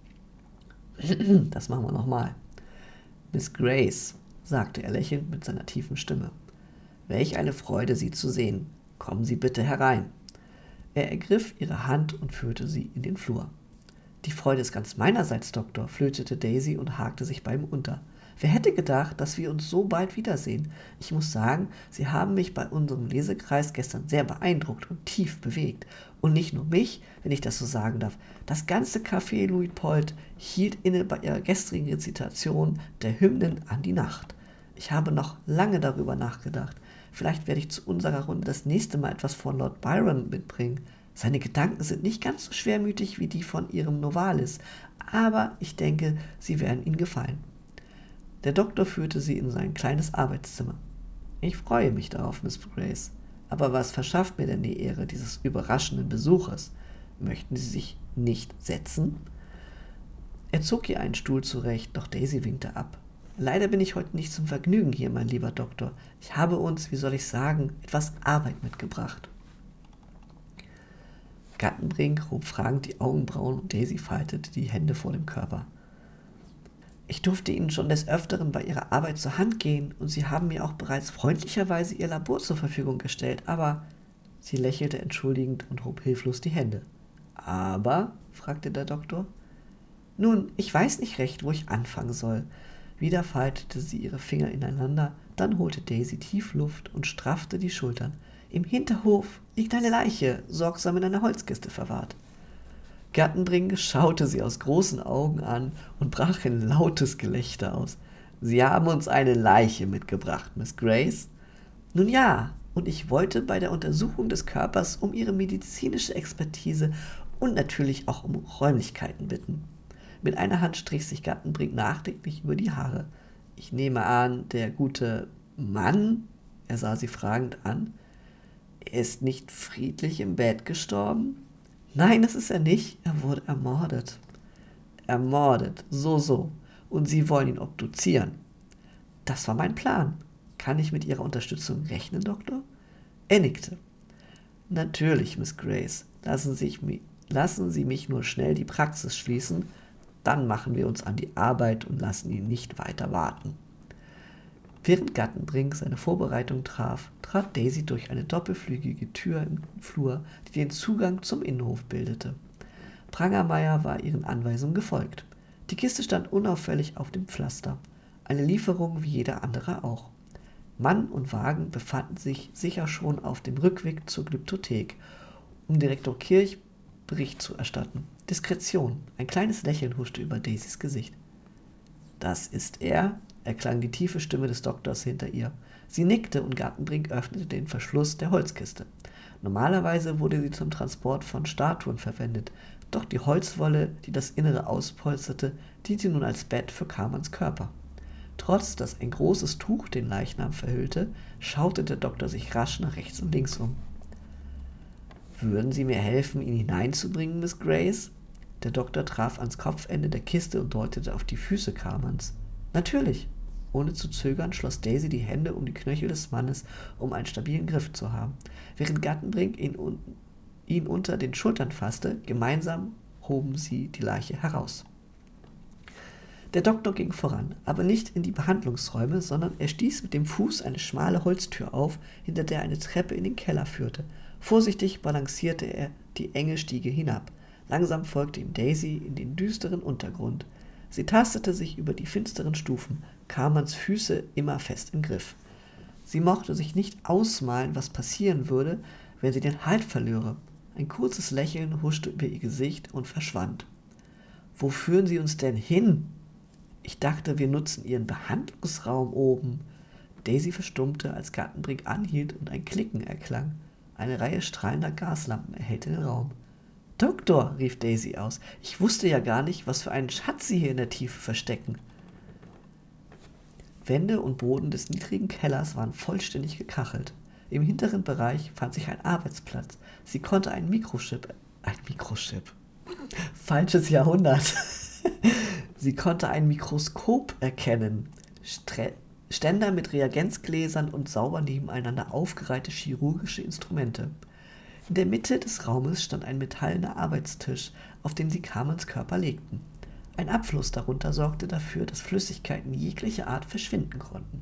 Das machen wir nochmal. »Miss Grace«, sagte er lächelnd mit seiner tiefen Stimme. »Welch eine Freude, Sie zu sehen. Kommen Sie bitte herein.« Er ergriff ihre Hand und führte sie in den Flur. »Die Freude ist ganz meinerseits, Doktor«, flötete Daisy und hakte sich bei ihm unter. »Wer hätte gedacht, dass wir uns so bald wiedersehen? Ich muss sagen, Sie haben mich bei unserem Lesekreis gestern sehr beeindruckt und tief bewegt. Und nicht nur mich, wenn ich das so sagen darf. Das ganze Café Luitpold hielt inne bei ihrer gestrigen Rezitation der Hymnen an die Nacht. Ich habe noch lange darüber nachgedacht. Vielleicht werde ich zu unserer Runde das nächste Mal etwas von Lord Byron mitbringen. Seine Gedanken sind nicht ganz so schwermütig wie die von ihrem Novalis, aber ich denke, sie werden Ihnen gefallen.« Der Doktor führte sie in sein kleines Arbeitszimmer. »Ich freue mich darauf, Miss Grace. Aber was verschafft mir denn die Ehre dieses überraschenden Besuches? Möchten Sie sich nicht setzen?« Er zog ihr einen Stuhl zurecht, doch Daisy winkte ab. »Leider bin ich heute nicht zum Vergnügen hier, mein lieber Doktor. Ich habe uns, wie soll ich sagen, etwas Arbeit mitgebracht.« Gattenbrink hob fragend die Augenbrauen und Daisy faltete die Hände vor dem Körper. »Ich durfte Ihnen schon des Öfteren bei Ihrer Arbeit zur Hand gehen, und Sie haben mir auch bereits freundlicherweise Ihr Labor zur Verfügung gestellt, aber...« Sie lächelte entschuldigend und hob hilflos die Hände. »Aber?« fragte der Doktor. »Nun, ich weiß nicht recht, wo ich anfangen soll.« Wieder faltete sie ihre Finger ineinander, dann holte Daisy tief Luft und straffte die Schultern. »Im Hinterhof liegt eine Leiche, sorgsam in einer Holzkiste verwahrt.« Gattenbrink schaute sie aus großen Augen an und brach in lautes Gelächter aus. »Sie haben uns eine Leiche mitgebracht, Miss Grace?« »Nun ja, und ich wollte bei der Untersuchung des Körpers um Ihre medizinische Expertise und natürlich auch um Räumlichkeiten bitten.« Mit einer Hand strich sich Gattenbrink nachdenklich über die Haare. »Ich nehme an, der gute Mann«, er sah sie fragend an, »er ist nicht friedlich im Bett gestorben?« »Nein, das ist er nicht. Er wurde ermordet.« »Ermordet, so, so. Und Sie wollen ihn obduzieren?« »Das war mein Plan. Kann ich mit Ihrer Unterstützung rechnen, Doktor?« Er nickte. »Natürlich, Miss Grace. Lassen Sie, ich, lassen Sie mich nur schnell die Praxis schließen, dann machen wir uns an die Arbeit und lassen ihn nicht weiter warten.« Während Gattenbrink seine Vorbereitung traf, trat Daisy durch eine doppelflügige Tür im Flur, die den Zugang zum Innenhof bildete. Prangermeier war ihren Anweisungen gefolgt. Die Kiste stand unauffällig auf dem Pflaster. Eine Lieferung wie jeder andere auch. Mann und Wagen befanden sich sicher schon auf dem Rückweg zur Glyptothek, um Direktor Kirch Bericht zu erstatten. Diskretion, ein kleines Lächeln huschte über Daisys Gesicht. »Das ist er«, erklang die tiefe Stimme des Doktors hinter ihr. Sie nickte und Gattenbrink öffnete den Verschluss der Holzkiste. Normalerweise wurde sie zum Transport von Statuen verwendet, doch die Holzwolle, die das Innere auspolsterte, diente nun als Bett für Carmens Körper. Trotz dass ein großes Tuch den Leichnam verhüllte, schaute der Doktor sich rasch nach rechts und links um. »Würden Sie mir helfen, ihn hineinzubringen, Miss Grace?« Der Doktor traf ans Kopfende der Kiste und deutete auf die Füße Carmens. »Natürlich.« Ohne zu zögern schloss Daisy die Hände um die Knöchel des Mannes, um einen stabilen Griff zu haben. Während Gattenbrink ihn, un- ihn unter den Schultern fasste, gemeinsam hoben sie die Leiche heraus. Der Doktor ging voran, aber nicht in die Behandlungsräume, sondern er stieß mit dem Fuß eine schmale Holztür auf, hinter der eine Treppe in den Keller führte. Vorsichtig balancierte er die enge Stiege hinab. Langsam folgte ihm Daisy in den düsteren Untergrund. Sie tastete sich über die finsteren Stufen, Carmens Füße immer fest im Griff. Sie mochte sich nicht ausmalen, was passieren würde, wenn sie den Halt verlöre. Ein kurzes Lächeln huschte über ihr Gesicht und verschwand. »Wo führen Sie uns denn hin?« »Ich dachte, wir nutzen Ihren Behandlungsraum oben.« Daisy verstummte, als Gattenbrink anhielt und ein Klicken erklang. Eine Reihe strahlender Gaslampen erhellte den Raum. »Doktor«, rief Daisy aus, »ich wusste ja gar nicht, was für einen Schatz Sie hier in der Tiefe verstecken.« Wände und Boden des niedrigen Kellers waren vollständig gekachelt. Im hinteren Bereich fand sich ein Arbeitsplatz. Sie konnte einen Mikrochip, ein Mikrochip, falsches Jahrhundert. Sie konnte ein Mikroskop erkennen. Stre Ständer mit Reagenzgläsern und sauber nebeneinander aufgereihte chirurgische Instrumente. In der Mitte des Raumes stand ein metallener Arbeitstisch, auf den sie Carmens Körper legten. Ein Abfluss darunter sorgte dafür, dass Flüssigkeiten jeglicher Art verschwinden konnten.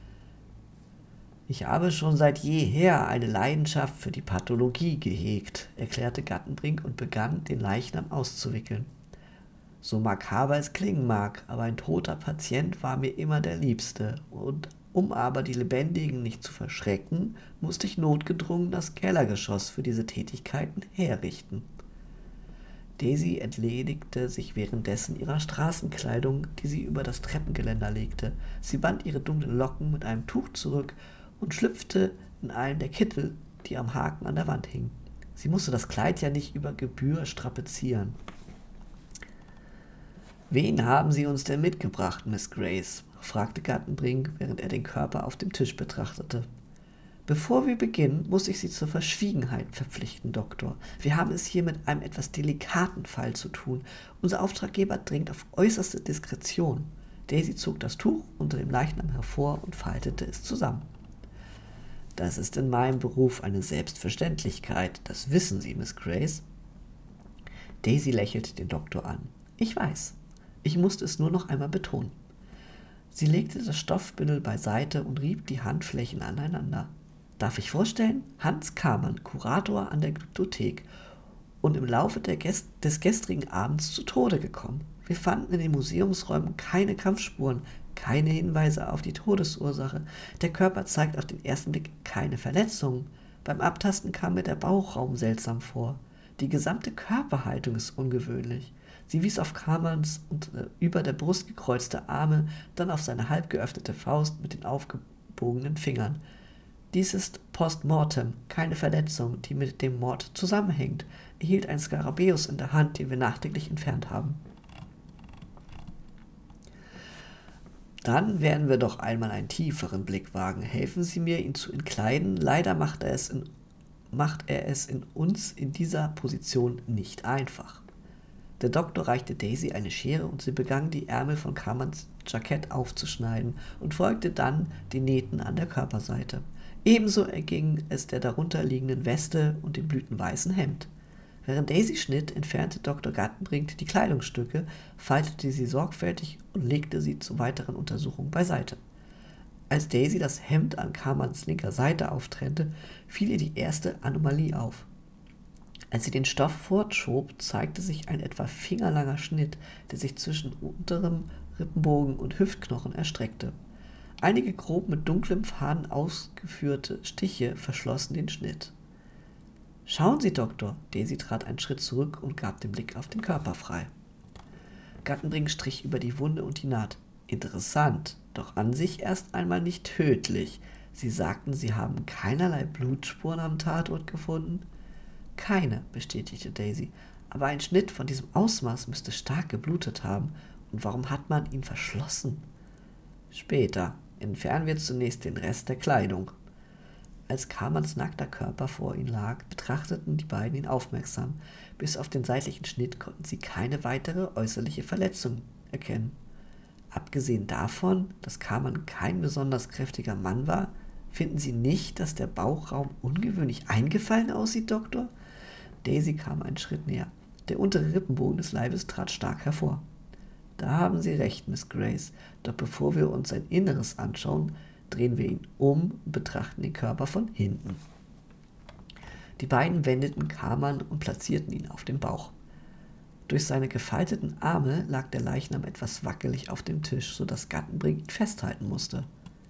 »Ich habe schon seit jeher eine Leidenschaft für die Pathologie gehegt«, erklärte Gattenbrink und begann, den Leichnam auszuwickeln. »So makaber es klingen mag, aber ein toter Patient war mir immer der Liebste, und um aber die Lebendigen nicht zu verschrecken, musste ich notgedrungen das Kellergeschoss für diese Tätigkeiten herrichten.« Daisy entledigte sich währenddessen ihrer Straßenkleidung, die sie über das Treppengeländer legte. Sie band ihre dunklen Locken mit einem Tuch zurück und schlüpfte in einen der Kittel, die am Haken an der Wand hingen. Sie musste das Kleid ja nicht über Gebühr strapazieren. »Wen haben Sie uns denn mitgebracht, Miss Grace?« fragte Gattenbrink, während er den Körper auf dem Tisch betrachtete. »Bevor wir beginnen, muss ich Sie zur Verschwiegenheit verpflichten, Doktor. Wir haben es hier mit einem etwas delikaten Fall zu tun. Unser Auftraggeber drängt auf äußerste Diskretion.« Daisy zog das Tuch unter dem Leichnam hervor und faltete es zusammen. »Das ist in meinem Beruf eine Selbstverständlichkeit. Das wissen Sie, Miss Grace.« Daisy lächelte den Doktor an. »Ich weiß. Ich musste es nur noch einmal betonen.« Sie legte das Stoffbündel beiseite und rieb die Handflächen aneinander. »Darf ich vorstellen? Hans Carman, Kurator an der Glyptothek und im Laufe der Gest- des gestrigen Abends zu Tode gekommen. Wir fanden in den Museumsräumen keine Kampfspuren, keine Hinweise auf die Todesursache. Der Körper zeigt auf den ersten Blick keine Verletzungen. Beim Abtasten kam mir der Bauchraum seltsam vor. Die gesamte Körperhaltung ist ungewöhnlich.« Sie wies auf Carmans und äh, über der Brust gekreuzte Arme, dann auf seine halb geöffnete Faust mit den aufgebogenen Fingern. »Dies ist Postmortem, keine Verletzung, die mit dem Mord zusammenhängt. Er hielt einen Skarabäus in der Hand, den wir nachträglich entfernt haben.« »Dann werden wir doch einmal einen tieferen Blick wagen. Helfen Sie mir, ihn zu entkleiden. Leider macht er es in, macht er es in uns in dieser Position nicht einfach.« Der Doktor reichte Daisy eine Schere und sie begann, die Ärmel von Carmans Jackett aufzuschneiden und folgte dann den Nähten an der Körperseite. Ebenso erging es der darunter liegenden Weste und dem blütenweißen Hemd. Während Daisy schnitt, entfernte Doktor Gattenbrink die Kleidungsstücke, faltete sie sorgfältig und legte sie zur weiteren Untersuchung beiseite. Als Daisy das Hemd an Carmans linker Seite auftrennte, fiel ihr die erste Anomalie auf. Als sie den Stoff fortschob, zeigte sich ein etwa fingerlanger Schnitt, der sich zwischen unterem Rippenbogen und Hüftknochen erstreckte. Einige grob mit dunklem Faden ausgeführte Stiche verschlossen den Schnitt. »Schauen Sie, Doktor!« Daisy trat einen Schritt zurück und gab den Blick auf den Körper frei. Gattenbrink strich über die Wunde und die Naht. »Interessant, doch an sich erst einmal nicht tödlich. Sie sagten, Sie haben keinerlei Blutspuren am Tatort gefunden?« »Keine«, bestätigte Daisy, »aber ein Schnitt von diesem Ausmaß müsste stark geblutet haben. Und warum hat man ihn verschlossen?« »Später. Entfernen wir zunächst den Rest der Kleidung.« Als Carmans nackter Körper vor ihnen lag, betrachteten die beiden ihn aufmerksam. Bis auf den seitlichen Schnitt konnten sie keine weitere äußerliche Verletzung erkennen. Abgesehen davon, dass Carman kein besonders kräftiger Mann war, finden Sie nicht, dass der Bauchraum ungewöhnlich eingefallen aussieht, Doktor? Daisy kam einen Schritt näher. Der untere Rippenbogen des Leibes trat stark hervor. »Da haben Sie recht, Miss Grace. Doch bevor wir uns sein Inneres anschauen, drehen wir ihn um und betrachten den Körper von hinten.« Die beiden wendeten Carman und platzierten ihn auf dem Bauch. Durch seine gefalteten Arme lag der Leichnam etwas wackelig auf dem Tisch, sodass Gattenbrink ihn festhalten musste.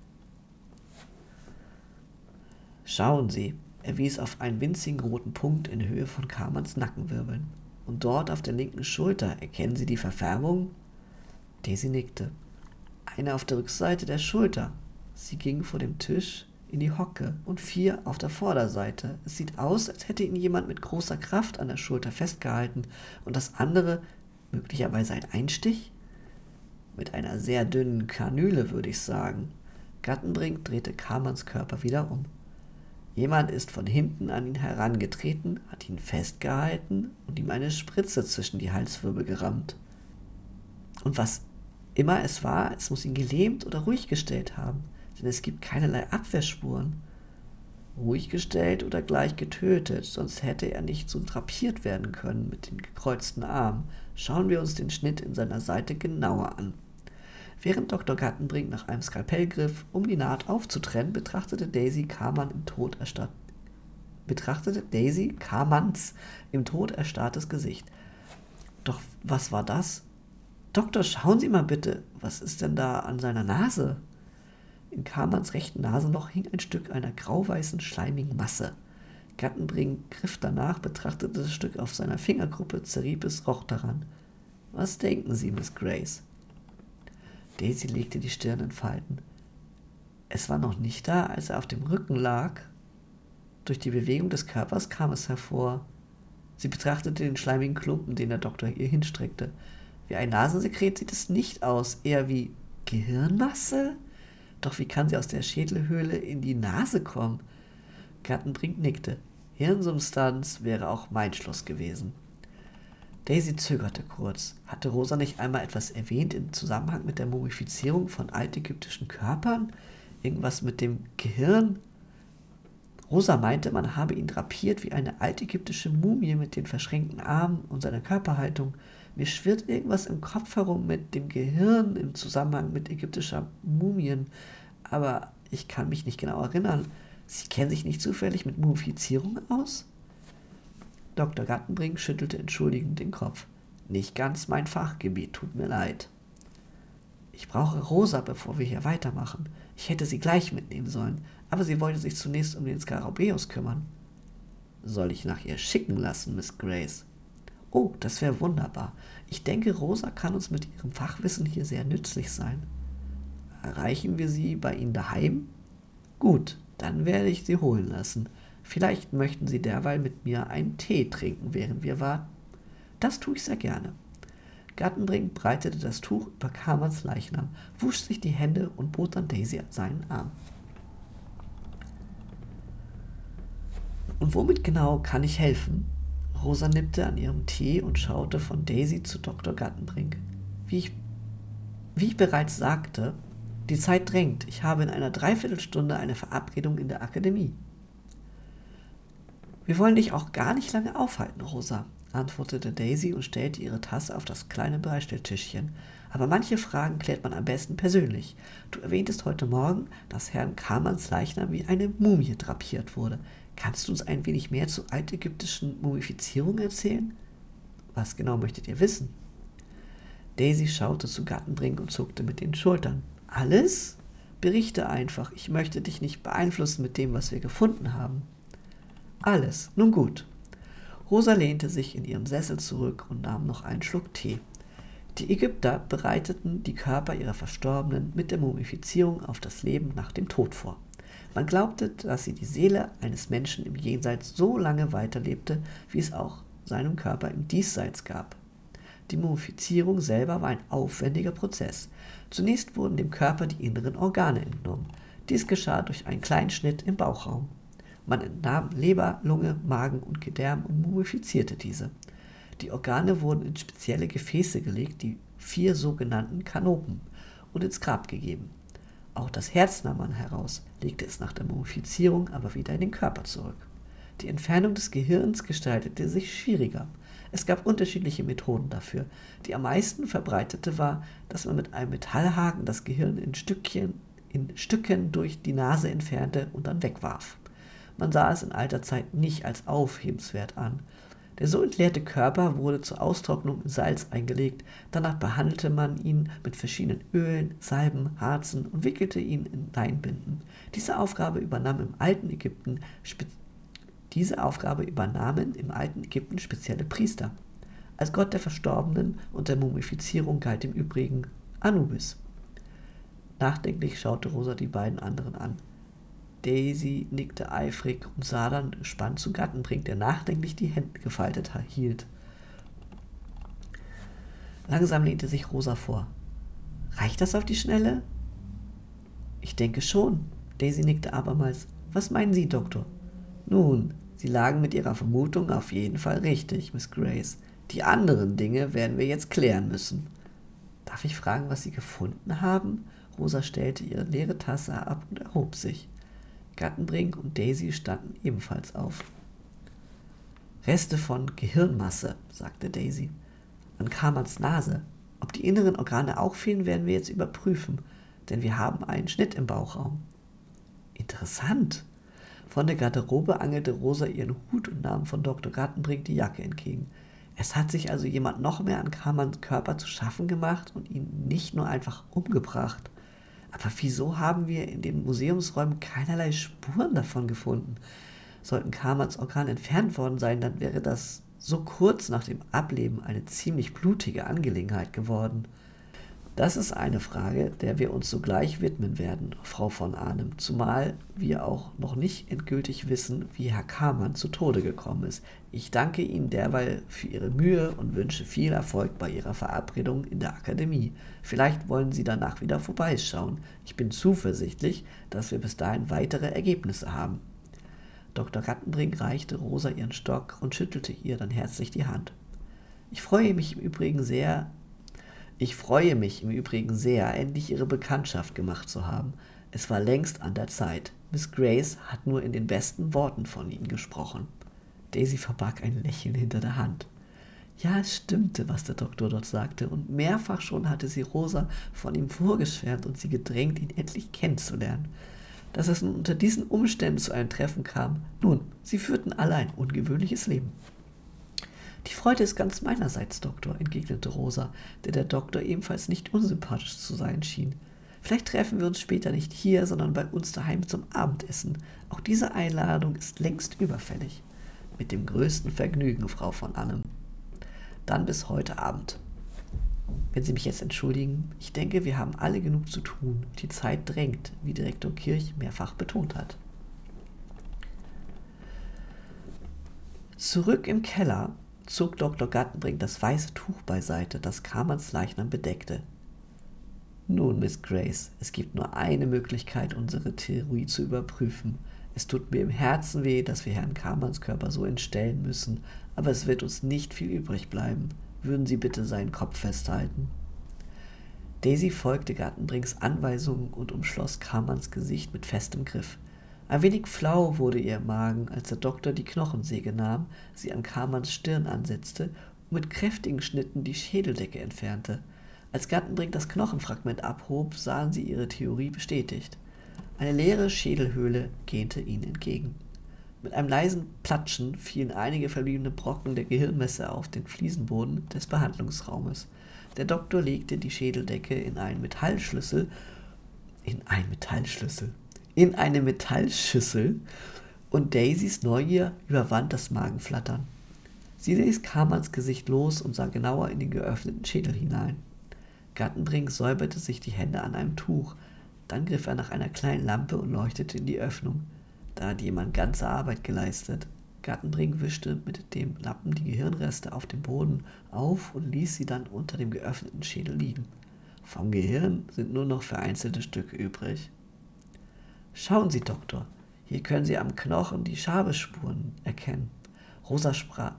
»Schauen Sie«, er wies auf einen winzigen roten Punkt in Höhe von Carmans Nackenwirbeln. »Und dort auf der linken Schulter, erkennen Sie die Verfärbung?« Daisy nickte. »Eine auf der Rückseite der Schulter.« Sie ging vor dem Tisch in die Hocke und vier auf der Vorderseite. Es sieht aus, als hätte ihn jemand mit großer Kraft an der Schulter festgehalten. Und das andere, möglicherweise ein Einstich? Mit einer sehr dünnen Kanüle, würde ich sagen. Gattenbrink drehte Kamans Körper wieder um. Jemand ist von hinten an ihn herangetreten, hat ihn festgehalten und ihm eine Spritze zwischen die Halswirbel gerammt. Und was immer es war, es muss ihn gelähmt oder ruhig gestellt haben, denn es gibt keinerlei Abwehrspuren. Ruhig gestellt oder gleich getötet, sonst hätte er nicht so drapiert werden können mit den gekreuzten Armen. Schauen wir uns den Schnitt in seiner Seite genauer an. Während Doktor Gattenbrink nach einem Skalpell griff, um die Naht aufzutrennen, betrachtete Daisy Kaman im Tod erstarrt betrachtete Daisy Kamans im Tod erstarrtes Gesicht. Doch was war das? Doktor, schauen Sie mal bitte, was ist denn da an seiner Nase? In Kamans rechten Nasenloch hing ein Stück einer grauweißen, schleimigen Masse. Gattenbrink griff danach, betrachtete das Stück auf seiner Fingerkuppe, zerrieb es, roch daran. Was denken Sie, Miss Grace? Daisy legte die Stirn in Falten. Es war noch nicht da, als er auf dem Rücken lag. Durch die Bewegung des Körpers kam es hervor. Sie betrachtete den schleimigen Klumpen, den der Doktor ihr hinstreckte. Wie ein Nasensekret sieht es nicht aus, eher wie Gehirnmasse? Doch wie kann sie aus der Schädelhöhle in die Nase kommen? Gattenbrink nickte. Hirnsubstanz wäre auch mein Schluss gewesen. Daisy zögerte kurz. Hatte Rosa nicht einmal etwas erwähnt im Zusammenhang mit der Mumifizierung von altägyptischen Körpern? Irgendwas mit dem Gehirn? Rosa meinte, man habe ihn drapiert wie eine altägyptische Mumie mit den verschränkten Armen und seiner Körperhaltung. Mir schwirrt irgendwas im Kopf herum mit dem Gehirn im Zusammenhang mit ägyptischer Mumien, aber ich kann mich nicht genau erinnern. Sie kennen sich nicht zufällig mit Mumifizierung aus? Doktor Gattenbrink schüttelte entschuldigend den Kopf. Nicht ganz mein Fachgebiet, tut mir leid. Ich brauche Rosa, bevor wir hier weitermachen. Ich hätte sie gleich mitnehmen sollen, aber sie wollte sich zunächst um den Skarabäus kümmern. Soll ich nach ihr schicken lassen, Miss Grace? Oh, das wäre wunderbar. Ich denke, Rosa kann uns mit ihrem Fachwissen hier sehr nützlich sein. Erreichen wir sie bei Ihnen daheim? Gut, dann werde ich sie holen lassen. Vielleicht möchten Sie derweil mit mir einen Tee trinken, während wir warten. Das tue ich sehr gerne. Gattenbrink breitete das Tuch über Kamans Leichnam, wusch sich die Hände und bot dann Daisy seinen Arm. Und womit genau kann ich helfen? Rosa nippte an ihrem Tee und schaute von Daisy zu Doktor Gattenbrink. Wie ich, wie ich bereits sagte, die Zeit drängt. Ich habe in einer Dreiviertelstunde eine Verabredung in der Akademie. Wir wollen dich auch gar nicht lange aufhalten, Rosa, antwortete Daisy und stellte ihre Tasse auf das kleine Beistelltischchen. Aber manche Fragen klärt man am besten persönlich. Du erwähntest heute Morgen, dass Herrn Kamans Leichnam wie eine Mumie drapiert wurde. Kannst du uns ein wenig mehr zu altägyptischen Mumifizierungen erzählen? Was genau möchtet ihr wissen? Daisy schaute zu Gattenbrink und zuckte mit den Schultern. Alles? Berichte einfach. Ich möchte dich nicht beeinflussen mit dem, was wir gefunden haben. Alles. Nun gut. Rosa lehnte sich in ihrem Sessel zurück und nahm noch einen Schluck Tee. Die Ägypter bereiteten die Körper ihrer Verstorbenen mit der Mumifizierung auf das Leben nach dem Tod vor. Man glaubte, dass sie die Seele eines Menschen im Jenseits so lange weiterlebte, wie es auch seinem Körper im Diesseits gab. Die Mumifizierung selber war ein aufwendiger Prozess. Zunächst wurden dem Körper die inneren Organe entnommen. Dies geschah durch einen kleinen Schnitt im Bauchraum. Man entnahm Leber, Lunge, Magen und Gedärm und mumifizierte diese. Die Organe wurden in spezielle Gefäße gelegt, die vier sogenannten Kanopen, und ins Grab gegeben. Auch das Herz nahm man heraus, legte es nach der Mumifizierung aber wieder in den Körper zurück. Die Entfernung des Gehirns gestaltete sich schwieriger. Es gab unterschiedliche Methoden dafür. Die am meisten verbreitete war, dass man mit einem Metallhaken das Gehirn in Stückchen, in Stücken durch die Nase entfernte und dann wegwarf. Man sah es in alter Zeit nicht als aufhebenswert an. Der so entleerte Körper wurde zur Austrocknung in Salz eingelegt, danach behandelte man ihn mit verschiedenen Ölen, Salben, Harzen und wickelte ihn in Leinbinden. Diese Aufgabe übernahm im alten Ägypten spe- Diese Aufgabe übernahmen im alten Ägypten spezielle Priester. Als Gott der Verstorbenen und der Mumifizierung galt im Übrigen Anubis. Nachdenklich schaute Rosa die beiden anderen an. Daisy nickte eifrig und sah dann gespannt zu Gattenbrink, der nachdenklich die Hände gefaltet hielt. Langsam lehnte sich Rosa vor. Reicht das auf die Schnelle? Ich denke schon. Daisy nickte abermals. Was meinen Sie, Doktor? Nun, Sie lagen mit Ihrer Vermutung auf jeden Fall richtig, Miss Grace. Die anderen Dinge werden wir jetzt klären müssen. Darf ich fragen, was Sie gefunden haben? Rosa stellte ihre leere Tasse ab und erhob sich. Gattenbrink und Daisy standen ebenfalls auf. Reste von Gehirnmasse, sagte Daisy. An Carmans Nase. Ob die inneren Organe auch fehlen, werden wir jetzt überprüfen, denn wir haben einen Schnitt im Bauchraum. Interessant. Von der Garderobe angelte Rosa ihren Hut und nahm von Doktor Gattenbrink die Jacke entgegen. Es hat sich also jemand noch mehr an Carmans Körper zu schaffen gemacht und ihn nicht nur einfach umgebracht. Aber wieso haben wir in den Museumsräumen keinerlei Spuren davon gefunden? Sollten Carmans Organe entfernt worden sein, dann wäre das so kurz nach dem Ableben eine ziemlich blutige Angelegenheit geworden. Das ist eine Frage, der wir uns sogleich widmen werden, Frau von Arnim, zumal wir auch noch nicht endgültig wissen, wie Herr Carman zu Tode gekommen ist. Ich danke Ihnen derweil für Ihre Mühe und wünsche viel Erfolg bei Ihrer Verabredung in der Akademie. Vielleicht wollen Sie danach wieder vorbeischauen. Ich bin zuversichtlich, dass wir bis dahin weitere Ergebnisse haben. Doktor Gattenbrink reichte Rosa ihren Stock und schüttelte ihr dann herzlich die Hand. Ich freue mich im Übrigen sehr, Ich freue mich im Übrigen sehr, endlich Ihre Bekanntschaft gemacht zu haben. Es war längst an der Zeit. Miss Grace hat nur in den besten Worten von Ihnen gesprochen. Daisy verbarg ein Lächeln hinter der Hand. Ja, es stimmte, was der Doktor dort sagte, und mehrfach schon hatte sie Rosa von ihm vorgeschwärmt und sie gedrängt, ihn endlich kennenzulernen. Dass es nun unter diesen Umständen zu einem Treffen kam, nun, sie führten alle ein ungewöhnliches Leben. Die Freude ist ganz meinerseits, Doktor, entgegnete Rosa, der der Doktor ebenfalls nicht unsympathisch zu sein schien. Vielleicht treffen wir uns später nicht hier, sondern bei uns daheim zum Abendessen. Auch diese Einladung ist längst überfällig. Mit dem größten Vergnügen, Frau von Arnim. Dann bis heute Abend. Wenn Sie mich jetzt entschuldigen, ich denke, wir haben alle genug zu tun. Die Zeit drängt, wie Direktor Kirch mehrfach betont hat. Zurück im Keller zog Doktor Gattenbrink das weiße Tuch beiseite, das Carmans Leichnam bedeckte. Nun, Miss Grace, es gibt nur eine Möglichkeit, unsere Theorie zu überprüfen. Es tut mir im Herzen weh, dass wir Herrn Carmans Körper so entstellen müssen, aber es wird uns nicht viel übrig bleiben. Würden Sie bitte seinen Kopf festhalten? Daisy folgte Gattenbrinks Anweisungen und umschloss Carmans Gesicht mit festem Griff. Ein wenig flau wurde ihr Magen, als der Doktor die Knochensäge nahm, sie an Carmans Stirn ansetzte und mit kräftigen Schnitten die Schädeldecke entfernte. Als Gattenbrink das Knochenfragment abhob, sahen sie ihre Theorie bestätigt. Eine leere Schädelhöhle gähnte ihnen entgegen. Mit einem leisen Platschen fielen einige verbliebene Brocken der Gehirnmasse auf den Fliesenboden des Behandlungsraumes. Der Doktor legte die Schädeldecke in einen Metallschlüssel, in einen Metallschlüssel, in eine Metallschüssel und Daisys Neugier überwand das Magenflattern. Sie ließ Carmans Gesicht los und sah genauer in den geöffneten Schädel hinein. Gattenbrink säuberte sich die Hände an einem Tuch, dann griff er nach einer kleinen Lampe und leuchtete in die Öffnung. Da hat jemand ganze Arbeit geleistet. Gattenbrink wischte mit dem Lappen die Gehirnreste auf dem Boden auf und ließ sie dann unter dem geöffneten Schädel liegen. Vom Gehirn sind nur noch vereinzelte Stücke übrig. Schauen Sie, Doktor, hier können Sie am Knochen die Schabespuren erkennen. Rosa sprach,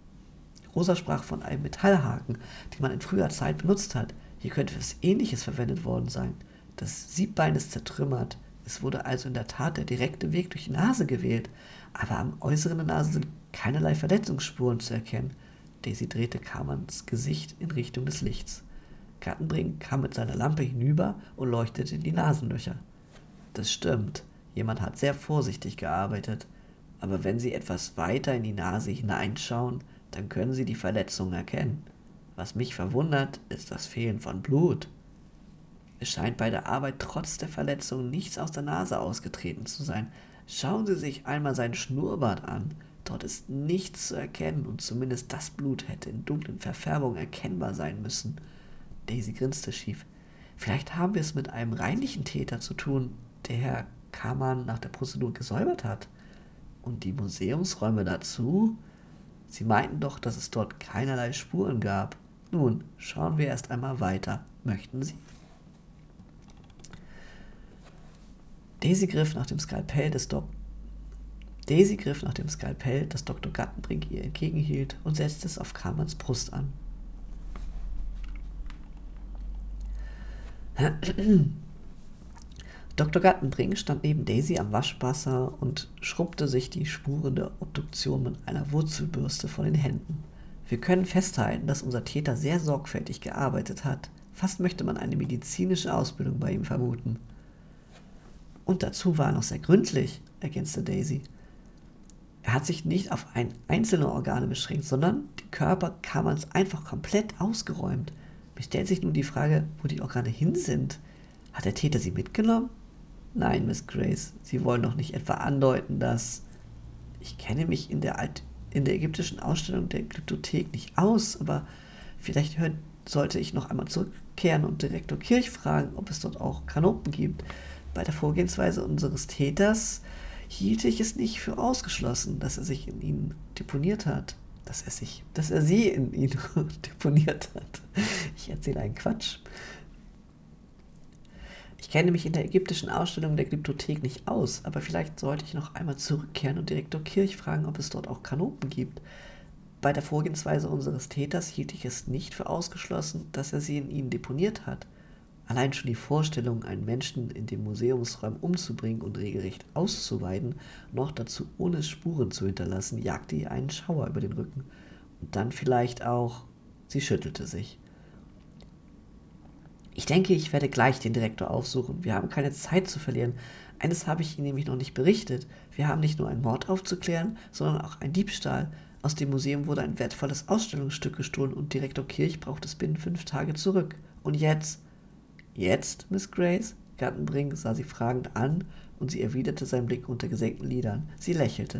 Rosa sprach von einem Metallhaken, den man in früher Zeit benutzt hat. Hier könnte etwas Ähnliches verwendet worden sein. Das Siebbein ist zertrümmert. Es wurde also in der Tat der direkte Weg durch die Nase gewählt, aber am Äußeren der Nase sind keinerlei Verletzungsspuren zu erkennen. Daisy drehte Carmans Gesicht in Richtung des Lichts. Gattenbrink kam mit seiner Lampe hinüber und leuchtete in die Nasenlöcher. Das stimmt, jemand hat sehr vorsichtig gearbeitet, aber wenn Sie etwas weiter in die Nase hineinschauen, dann können Sie die Verletzungen erkennen. Was mich verwundert, ist das Fehlen von Blut. Es scheint bei der Arbeit trotz der Verletzung nichts aus der Nase ausgetreten zu sein. Schauen Sie sich einmal seinen Schnurrbart an. Dort ist nichts zu erkennen und zumindest das Blut hätte in dunklen Verfärbungen erkennbar sein müssen. Daisy grinste schief. Vielleicht haben wir es mit einem reinlichen Täter zu tun, der Herr Carman nach der Prozedur gesäubert hat. Und die Museumsräume dazu? Sie meinten doch, dass es dort keinerlei Spuren gab. Nun, schauen wir erst einmal weiter. Möchten Sie? Daisy griff nach dem Skalpell des Dok Daisy griff nach dem Skalpell, das Doktor Gattenbrink ihr entgegenhielt, und setzte es auf Carmens Brust an. Doktor Gattenbrink stand neben Daisy am Waschwasser und schrubbte sich die Spuren der Obduktion mit einer Wurzelbürste von den Händen. Wir können festhalten, dass unser Täter sehr sorgfältig gearbeitet hat. Fast möchte man eine medizinische Ausbildung bei ihm vermuten. Und dazu war er noch sehr gründlich, ergänzte Daisy. Er hat sich nicht auf ein einzelne Organe beschränkt, sondern den Körper Carmens einfach komplett ausgeräumt. Mir stellt sich nun die Frage, wo die Organe hin sind. Hat der Täter sie mitgenommen? Nein, Miss Grace, Sie wollen doch nicht etwa andeuten, dass... Ich kenne mich in der, Alt in der ägyptischen Ausstellung der Glyptothek nicht aus, aber vielleicht hört, sollte ich noch einmal zurückkehren und Direktor Kirch fragen, ob es dort auch Kanopen gibt. Bei der Vorgehensweise unseres Täters hielt ich es nicht für ausgeschlossen, dass er sich in ihnen deponiert hat. Dass er sich, dass er sie in ihn deponiert hat. Ich erzähle einen Quatsch. Ich kenne mich in der ägyptischen Ausstellung der Glyptothek nicht aus, aber vielleicht sollte ich noch einmal zurückkehren und Direktor Kirch fragen, ob es dort auch Kanopen gibt. Bei der Vorgehensweise unseres Täters hielt ich es nicht für ausgeschlossen, dass er sie in ihnen deponiert hat. Allein schon die Vorstellung, einen Menschen in dem Museumsraum umzubringen und regelrecht auszuweiden, noch dazu ohne Spuren zu hinterlassen, jagte ihr einen Schauer über den Rücken. Und dann vielleicht auch... Sie schüttelte sich. Ich denke, ich werde gleich den Direktor aufsuchen. Wir haben keine Zeit zu verlieren. Eines habe ich Ihnen nämlich noch nicht berichtet. Wir haben nicht nur einen Mord aufzuklären, sondern auch einen Diebstahl. Aus dem Museum wurde ein wertvolles Ausstellungsstück gestohlen und Direktor Kirch braucht es binnen fünf Tage zurück. Und jetzt... Jetzt, Miss Grace? Gattenbrink sah sie fragend an und sie erwiderte seinen Blick unter gesenkten Lidern. Sie lächelte.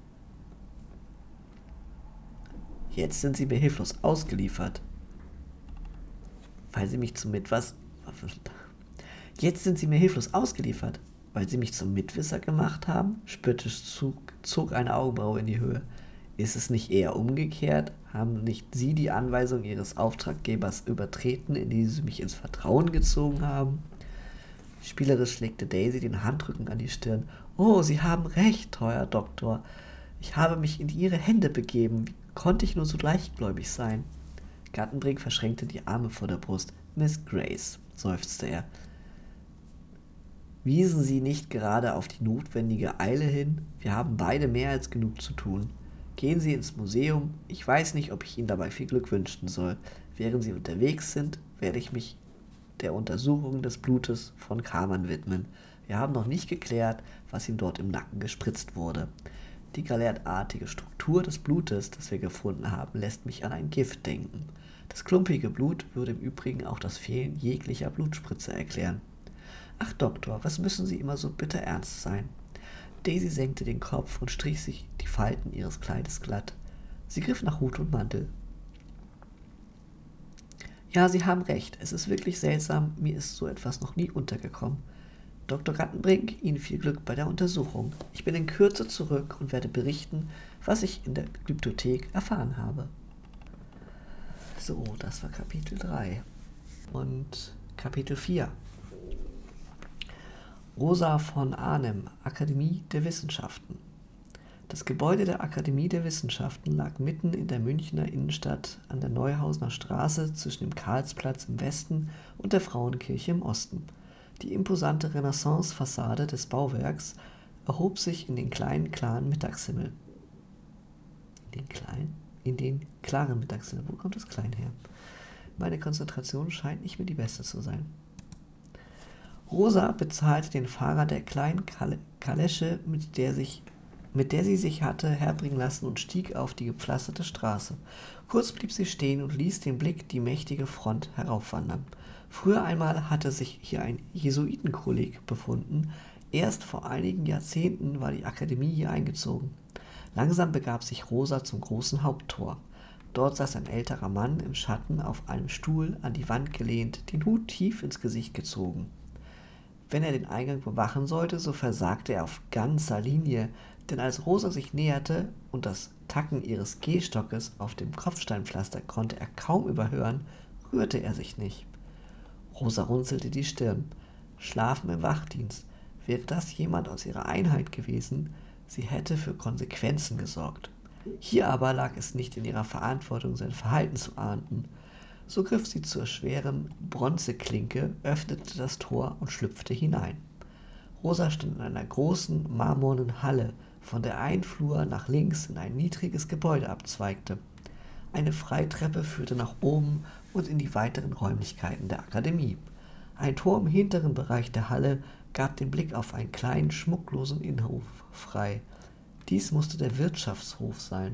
Jetzt sind Sie mir hilflos ausgeliefert. Weil Sie mich zum Mitwas... Jetzt sind Sie mir hilflos ausgeliefert, weil Sie mich zum Mitwisser gemacht haben? Spöttisch zog, zog eine Augenbraue in die Höhe. Ist es nicht eher umgekehrt? Haben nicht Sie die Anweisung Ihres Auftraggebers übertreten, indem Sie mich ins Vertrauen gezogen haben? Spielerisch legte Daisy den Handrücken an die Stirn. Oh, Sie haben recht, teuer Doktor. Ich habe mich in Ihre Hände begeben. Wie konnte ich nur so leichtgläubig sein? Gattenbrink verschränkte die Arme vor der Brust. Miss Grace, seufzte er. Wiesen Sie nicht gerade auf die notwendige Eile hin? Wir haben beide mehr als genug zu tun. Gehen Sie ins Museum. Ich weiß nicht, ob ich Ihnen dabei viel Glück wünschen soll. Während Sie unterwegs sind, werde ich mich der Untersuchung des Blutes von Carmen widmen. Wir haben noch nicht geklärt, was ihm dort im Nacken gespritzt wurde. Die galertartige Struktur des Blutes, das wir gefunden haben, lässt mich an ein Gift denken. Das klumpige Blut würde im Übrigen auch das Fehlen jeglicher Blutspritze erklären. Ach, Doktor, was müssen Sie immer so bitter ernst sein? Daisy senkte den Kopf und strich sich die Falten ihres Kleides glatt. Sie griff nach Hut und Mantel. Ja, Sie haben recht. Es ist wirklich seltsam. Mir ist so etwas noch nie untergekommen. Doktor Gattenbrink, Ihnen viel Glück bei der Untersuchung. Ich bin in Kürze zurück und werde berichten, was ich in der Glyptothek erfahren habe. So, das war Kapitel drei. Und Kapitel vier. Rosa von Arnim, Akademie der Wissenschaften. Das Gebäude der Akademie der Wissenschaften lag mitten in der Münchner Innenstadt an der Neuhausener Straße zwischen dem Karlsplatz im Westen und der Frauenkirche im Osten. Die imposante Renaissance-Fassade des Bauwerks erhob sich in den kleinen, klaren Mittagshimmel. In den kleinen? In den klaren Mittagshimmel. Wo kommt das klein her? Meine Konzentration scheint nicht mehr die beste zu sein. Rosa bezahlte den Fahrer der kleinen Kalesche, mit der, sich, mit der sie sich hatte herbringen lassen, und stieg auf die gepflasterte Straße. Kurz blieb sie stehen und ließ den Blick die mächtige Front heraufwandern. Früher einmal hatte sich hier ein Jesuitenkolleg befunden. Erst vor einigen Jahrzehnten war die Akademie hier eingezogen. Langsam begab sich Rosa zum großen Haupttor. Dort saß ein älterer Mann im Schatten auf einem Stuhl an die Wand gelehnt, den Hut tief ins Gesicht gezogen. Wenn er den Eingang bewachen sollte, so versagte er auf ganzer Linie, denn als Rosa sich näherte und das Tacken ihres Gehstockes auf dem Kopfsteinpflaster konnte er kaum überhören, rührte er sich nicht. Rosa runzelte die Stirn. Schlafen im Wachdienst. Wäre das jemand aus ihrer Einheit gewesen, sie hätte für Konsequenzen gesorgt. Hier aber lag es nicht in ihrer Verantwortung, sein Verhalten zu ahnden. So griff sie zur schweren Bronzeklinke, öffnete das Tor und schlüpfte hinein. Rosa stand in einer großen, marmornen Halle, von der ein Flur nach links in ein niedriges Gebäude abzweigte. Eine Freitreppe führte nach oben und in die weiteren Räumlichkeiten der Akademie. Ein Tor im hinteren Bereich der Halle gab den Blick auf einen kleinen, schmucklosen Innenhof frei. Dies musste der Wirtschaftshof sein.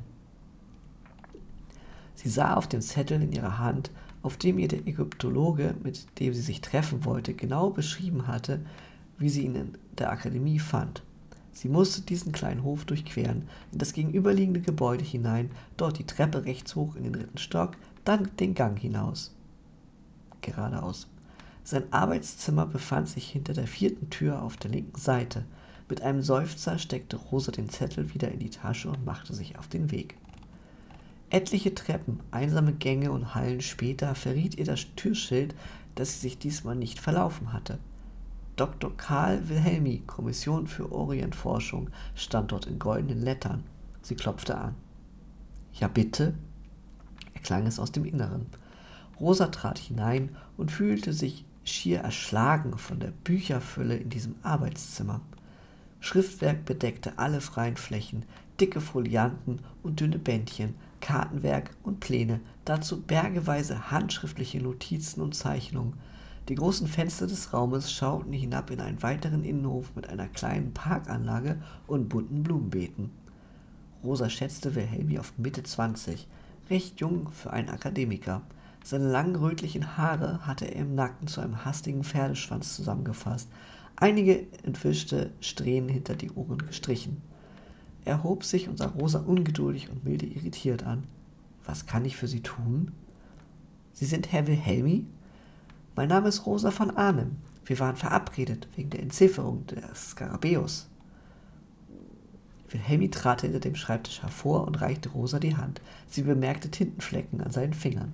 Sie sah auf den Zettel in ihrer Hand, auf dem ihr der Ägyptologe, mit dem sie sich treffen wollte, genau beschrieben hatte, wie sie ihn in der Akademie fand. Sie musste diesen kleinen Hof durchqueren, in das gegenüberliegende Gebäude hinein, dort die Treppe rechts hoch in den dritten Stock, dann den Gang hinaus. Geradeaus. Sein Arbeitszimmer befand sich hinter der vierten Tür auf der linken Seite. Mit einem Seufzer steckte Rosa den Zettel wieder in die Tasche und machte sich auf den Weg. Etliche Treppen, einsame Gänge und Hallen später verriet ihr das Türschild, dass sie sich diesmal nicht verlaufen hatte. Doktor Karl Wilhelmi, Kommission für Orientforschung, stand dort in goldenen Lettern. Sie klopfte an. »Ja, bitte?« erklang es aus dem Inneren. Rosa trat hinein und fühlte sich schier erschlagen von der Bücherfülle in diesem Arbeitszimmer. Schriftwerk bedeckte alle freien Flächen, dicke Folianten und dünne Bändchen, Kartenwerk und Pläne, dazu bergeweise handschriftliche Notizen und Zeichnungen. Die großen Fenster des Raumes schauten hinab in einen weiteren Innenhof mit einer kleinen Parkanlage und bunten Blumenbeeten. Rosa schätzte Wilhelmi auf Mitte zwanzig, recht jung für einen Akademiker. Seine langen rötlichen Haare hatte er im Nacken zu einem hastigen Pferdeschwanz zusammengefasst, einige entwischte Strähnen hinter die Ohren gestrichen. Er hob sich und sah Rosa ungeduldig und milde irritiert an. »Was kann ich für Sie tun?« »Sie sind Herr Wilhelmi?« »Mein Name ist Rosa von Arnim. Wir waren verabredet wegen der Entzifferung des Skarabäus.« Wilhelmi trat hinter dem Schreibtisch hervor und reichte Rosa die Hand. Sie bemerkte Tintenflecken an seinen Fingern.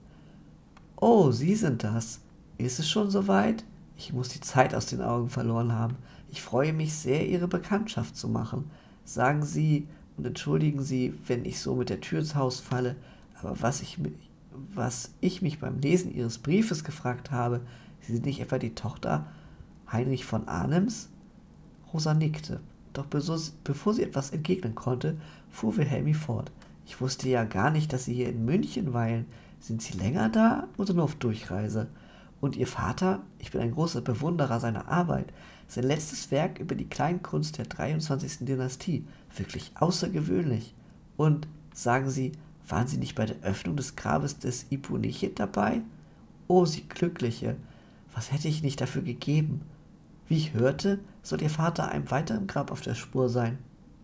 »Oh, Sie sind das. Ist es schon soweit? Ich muss die Zeit aus den Augen verloren haben. Ich freue mich sehr, Ihre Bekanntschaft zu machen. Sagen Sie und entschuldigen Sie, wenn ich so mit der Tür ins Haus falle, aber was ich, was ich mich beim Lesen Ihres Briefes gefragt habe, Sie sind nicht etwa die Tochter Heinrich von Arnims?« Rosa nickte, doch bevor sie etwas entgegnen konnte, fuhr Wilhelmi fort. »Ich wusste ja gar nicht, dass Sie hier in München weilen. Sind Sie länger da oder nur auf Durchreise? Und Ihr Vater? Ich bin ein großer Bewunderer seiner Arbeit. Sein letztes Werk über die Kleinkunst der dreiundzwanzigsten Dynastie. Wirklich außergewöhnlich. Und, sagen Sie, waren Sie nicht bei der Öffnung des Grabes des Ipunichet dabei? Oh, Sie Glückliche! Was hätte ich nicht dafür gegeben? Wie ich hörte, soll Ihr Vater einem weiteren Grab auf der Spur sein.«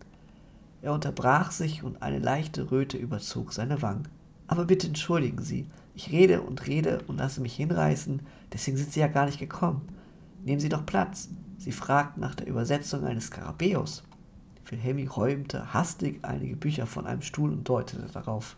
Er unterbrach sich und eine leichte Röte überzog seine Wangen. »Aber bitte entschuldigen Sie, ich rede und rede und lasse mich hinreißen, deswegen sind Sie ja gar nicht gekommen. Nehmen Sie doch Platz. Sie fragten nach der Übersetzung eines Skarabäus.« Wilhelmi räumte hastig einige Bücher von einem Stuhl und deutete darauf.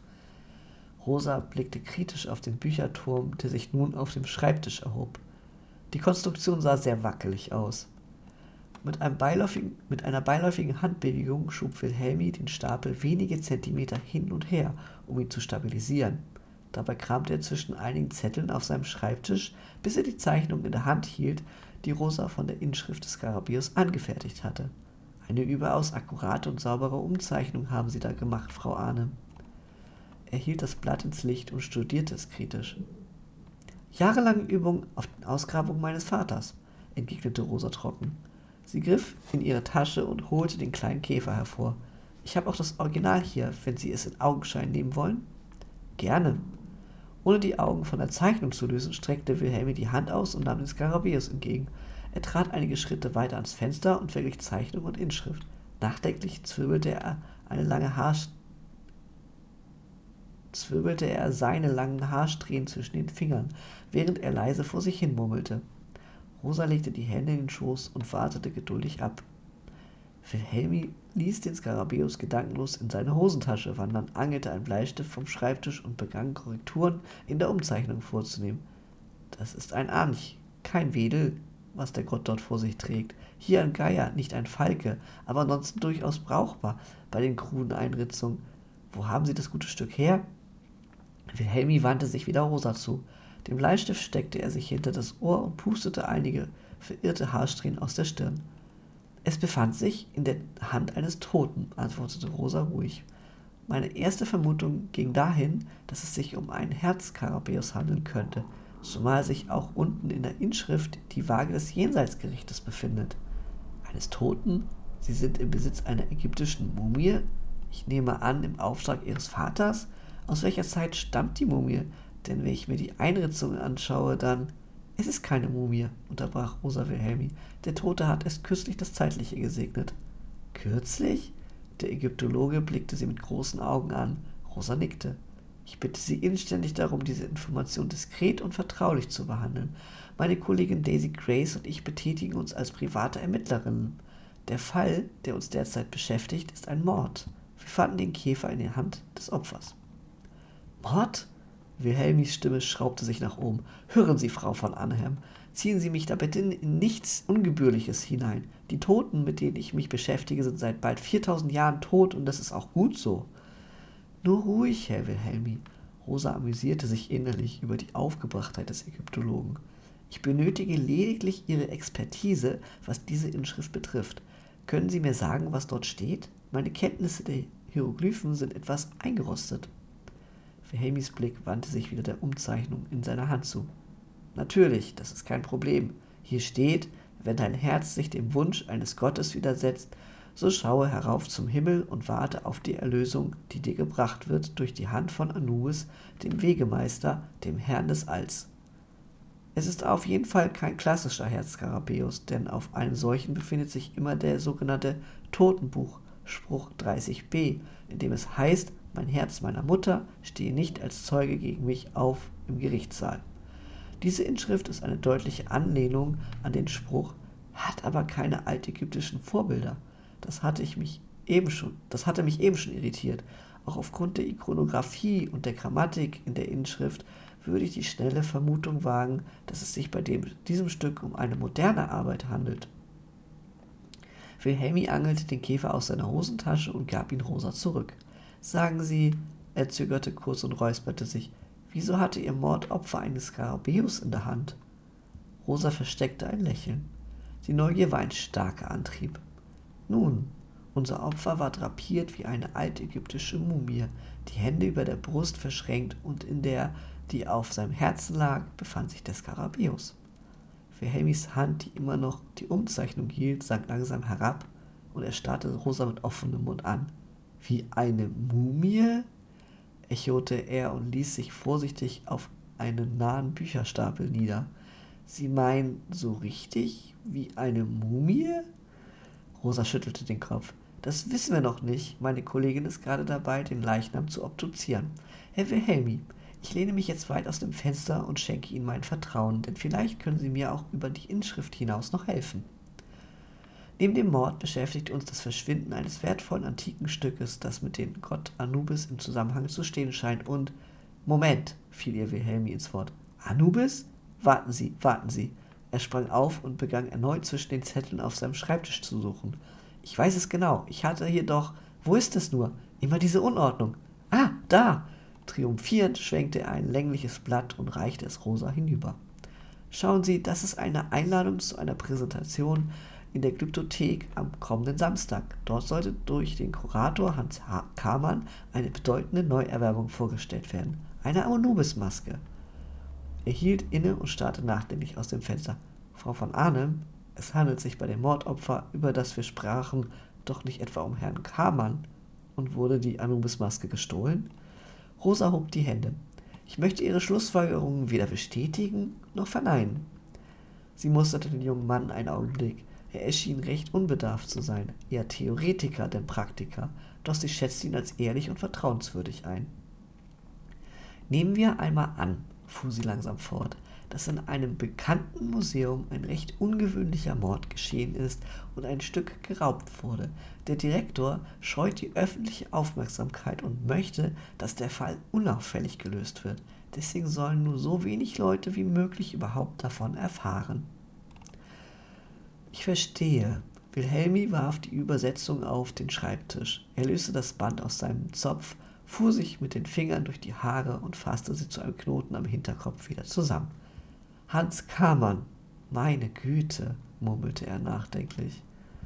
Rosa blickte kritisch auf den Bücherturm, der sich nun auf dem Schreibtisch erhob. Die Konstruktion sah sehr wackelig aus. Mit, einem beiläufigen, mit einer beiläufigen Handbewegung schob Wilhelmi den Stapel wenige Zentimeter hin und her, um ihn zu stabilisieren. Dabei kramte er zwischen einigen Zetteln auf seinem Schreibtisch, bis er die Zeichnung in der Hand hielt, die Rosa von der Inschrift des Skarabäus angefertigt hatte. »Eine überaus akkurate und saubere Umzeichnung haben Sie da gemacht, Frau Arnim.« Er hielt das Blatt ins Licht und studierte es kritisch. »Jahrelange Übung auf den Ausgrabungen meines Vaters«, entgegnete Rosa trocken. Sie griff in ihre Tasche und holte den kleinen Käfer hervor. »Ich habe auch das Original hier, wenn Sie es in Augenschein nehmen wollen.« »Gerne.« Ohne die Augen von der Zeichnung zu lösen, streckte Wilhelmi die Hand aus und nahm den Skarabäus entgegen. Er trat einige Schritte weiter ans Fenster und verglich Zeichnung und Inschrift. Nachdenklich zwirbelte er eine lange Haarst zwirbelte er seine langen Haarsträhnen zwischen den Fingern, während er leise vor sich hin murmelte. Rosa legte die Hände in den Schoß und wartete geduldig ab. Wilhelmi ließ den Skarabäus gedankenlos in seine Hosentasche wandern, angelte einen Bleistift vom Schreibtisch und begann Korrekturen in der Umzeichnung vorzunehmen. »Das ist ein Anch, kein Wedel«, was der Gott dort vor sich trägt. Hier ein Geier, nicht ein Falke, aber ansonsten durchaus brauchbar bei den kruden Einritzungen. Wo haben Sie das gute Stück her? Wilhelmi wandte sich wieder Rosa zu. Den Bleistift steckte er sich hinter das Ohr und pustete einige verirrte Haarsträhnen aus der Stirn. Es befand sich in der Hand eines Toten, antwortete Rosa ruhig. Meine erste Vermutung ging dahin, dass es sich um einen Herzskarabäus handeln könnte, zumal sich auch unten in der Inschrift die Waage des Jenseitsgerichtes befindet. Eines Toten? Sie sind im Besitz einer ägyptischen Mumie? Ich nehme an, im Auftrag Ihres Vaters? Aus welcher Zeit stammt die Mumie? Denn wenn ich mir die Einritzungen anschaue, dann... Es ist keine Mumie, unterbrach Rosa Wilhelmi. Der Tote hat erst kürzlich das Zeitliche gesegnet. Kürzlich? Der Ägyptologe blickte sie mit großen Augen an. Rosa nickte. Ich bitte Sie inständig darum, diese Information diskret und vertraulich zu behandeln. Meine Kollegin Daisy Grace und ich betätigen uns als private Ermittlerinnen. Der Fall, der uns derzeit beschäftigt, ist ein Mord. Wir fanden den Käfer in der Hand des Opfers. Mord? Wilhelmis Stimme schraubte sich nach oben. Hören Sie, Frau von Arnhem, ziehen Sie mich da bitte in nichts Ungebührliches hinein. Die Toten, mit denen ich mich beschäftige, sind seit bald viertausend Jahren tot und das ist auch gut so. Nur ruhig, Herr Wilhelmi. Rosa amüsierte sich innerlich über die Aufgebrachtheit des Ägyptologen. Ich benötige lediglich Ihre Expertise, was diese Inschrift betrifft. Können Sie mir sagen, was dort steht? Meine Kenntnisse der Hieroglyphen sind etwas eingerostet. Wilhelmis Blick wandte sich wieder der Umzeichnung in seiner Hand zu. Natürlich, das ist kein Problem. Hier steht, wenn dein Herz sich dem Wunsch eines Gottes widersetzt, so schaue herauf zum Himmel und warte auf die Erlösung, die dir gebracht wird durch die Hand von Anubis, dem Wegemeister, dem Herrn des Alls. Es ist auf jeden Fall kein klassischer Herzskarabäus, denn auf einem solchen befindet sich immer der sogenannte Totenbuch, Spruch dreißig b, in dem es heißt, mein Herz meiner Mutter stehe nicht als Zeuge gegen mich auf im Gerichtssaal. Diese Inschrift ist eine deutliche Anlehnung an den Spruch, hat aber keine altägyptischen Vorbilder. Das hatte ich mich eben schon, das hatte mich eben schon irritiert. Auch aufgrund der Ikonographie und der Grammatik in der Inschrift würde ich die schnelle Vermutung wagen, dass es sich bei dem, diesem Stück um eine moderne Arbeit handelt. Wilhelmi angelte den Käfer aus seiner Hosentasche und gab ihn Rosa zurück. Sagen Sie, er zögerte kurz und räusperte sich, wieso hatte Ihr Mordopfer einen Skarabäus in der Hand? Rosa versteckte ein Lächeln. Die Neugier war ein starker Antrieb. Nun, unser Opfer war drapiert wie eine altägyptische Mumie, die Hände über der Brust verschränkt und in der, die auf seinem Herzen lag, befand sich der Skarabäus. Wilhelmis Hand, die immer noch die Umzeichnung hielt, sank langsam herab und er starrte Rosa mit offenem Mund an. Wie eine Mumie? Echote er und ließ sich vorsichtig auf einen nahen Bücherstapel nieder. Sie meinen so richtig wie eine Mumie? Rosa schüttelte den Kopf. Das wissen wir noch nicht. Meine Kollegin ist gerade dabei, den Leichnam zu obduzieren. Herr Wilhelmi, ich lehne mich jetzt weit aus dem Fenster und schenke Ihnen mein Vertrauen, denn vielleicht können Sie mir auch über die Inschrift hinaus noch helfen. Neben dem Mord beschäftigt uns das Verschwinden eines wertvollen antiken Stückes, das mit dem Gott Anubis im Zusammenhang zu stehen scheint und... Moment, fiel ihr Wilhelmi ins Wort. Anubis? Warten Sie, warten Sie. Er sprang auf und begann erneut zwischen den Zetteln auf seinem Schreibtisch zu suchen. Ich weiß es genau, ich hatte hier doch... Wo ist es nur? Immer diese Unordnung. Ah, da! Triumphierend schwenkte er ein längliches Blatt und reichte es Rosa hinüber. Schauen Sie, das ist eine Einladung zu einer Präsentation in der Glyptothek am kommenden Samstag. Dort sollte durch den Kurator Hans Kamann eine bedeutende Neuerwerbung vorgestellt werden. Eine Anubis-Maske. Er hielt inne und starrte nachdenklich aus dem Fenster. Frau von Arnim, es handelt sich bei dem Mordopfer, über das wir sprachen, doch nicht etwa um Herrn Kamann. Und wurde die Anubis-Maske gestohlen? Rosa hob die Hände. Ich möchte Ihre Schlussfolgerungen weder bestätigen noch verneinen. Sie musterte den jungen Mann einen Augenblick. Er erschien recht unbedarft zu sein, eher Theoretiker denn Praktiker, doch sie schätzte ihn als ehrlich und vertrauenswürdig ein. Nehmen wir einmal an, fuhr sie langsam fort, dass in einem bekannten Museum ein recht ungewöhnlicher Mord geschehen ist und ein Stück geraubt wurde. Der Direktor scheut die öffentliche Aufmerksamkeit und möchte, dass der Fall unauffällig gelöst wird. Deswegen sollen nur so wenig Leute wie möglich überhaupt davon erfahren. Ich verstehe. Wilhelmi warf die Übersetzung auf den Schreibtisch. Er löste das Band aus seinem Zopf, fuhr sich mit den Fingern durch die Haare und fasste sie zu einem Knoten am Hinterkopf wieder zusammen. Hans Kamann, meine Güte, murmelte er nachdenklich.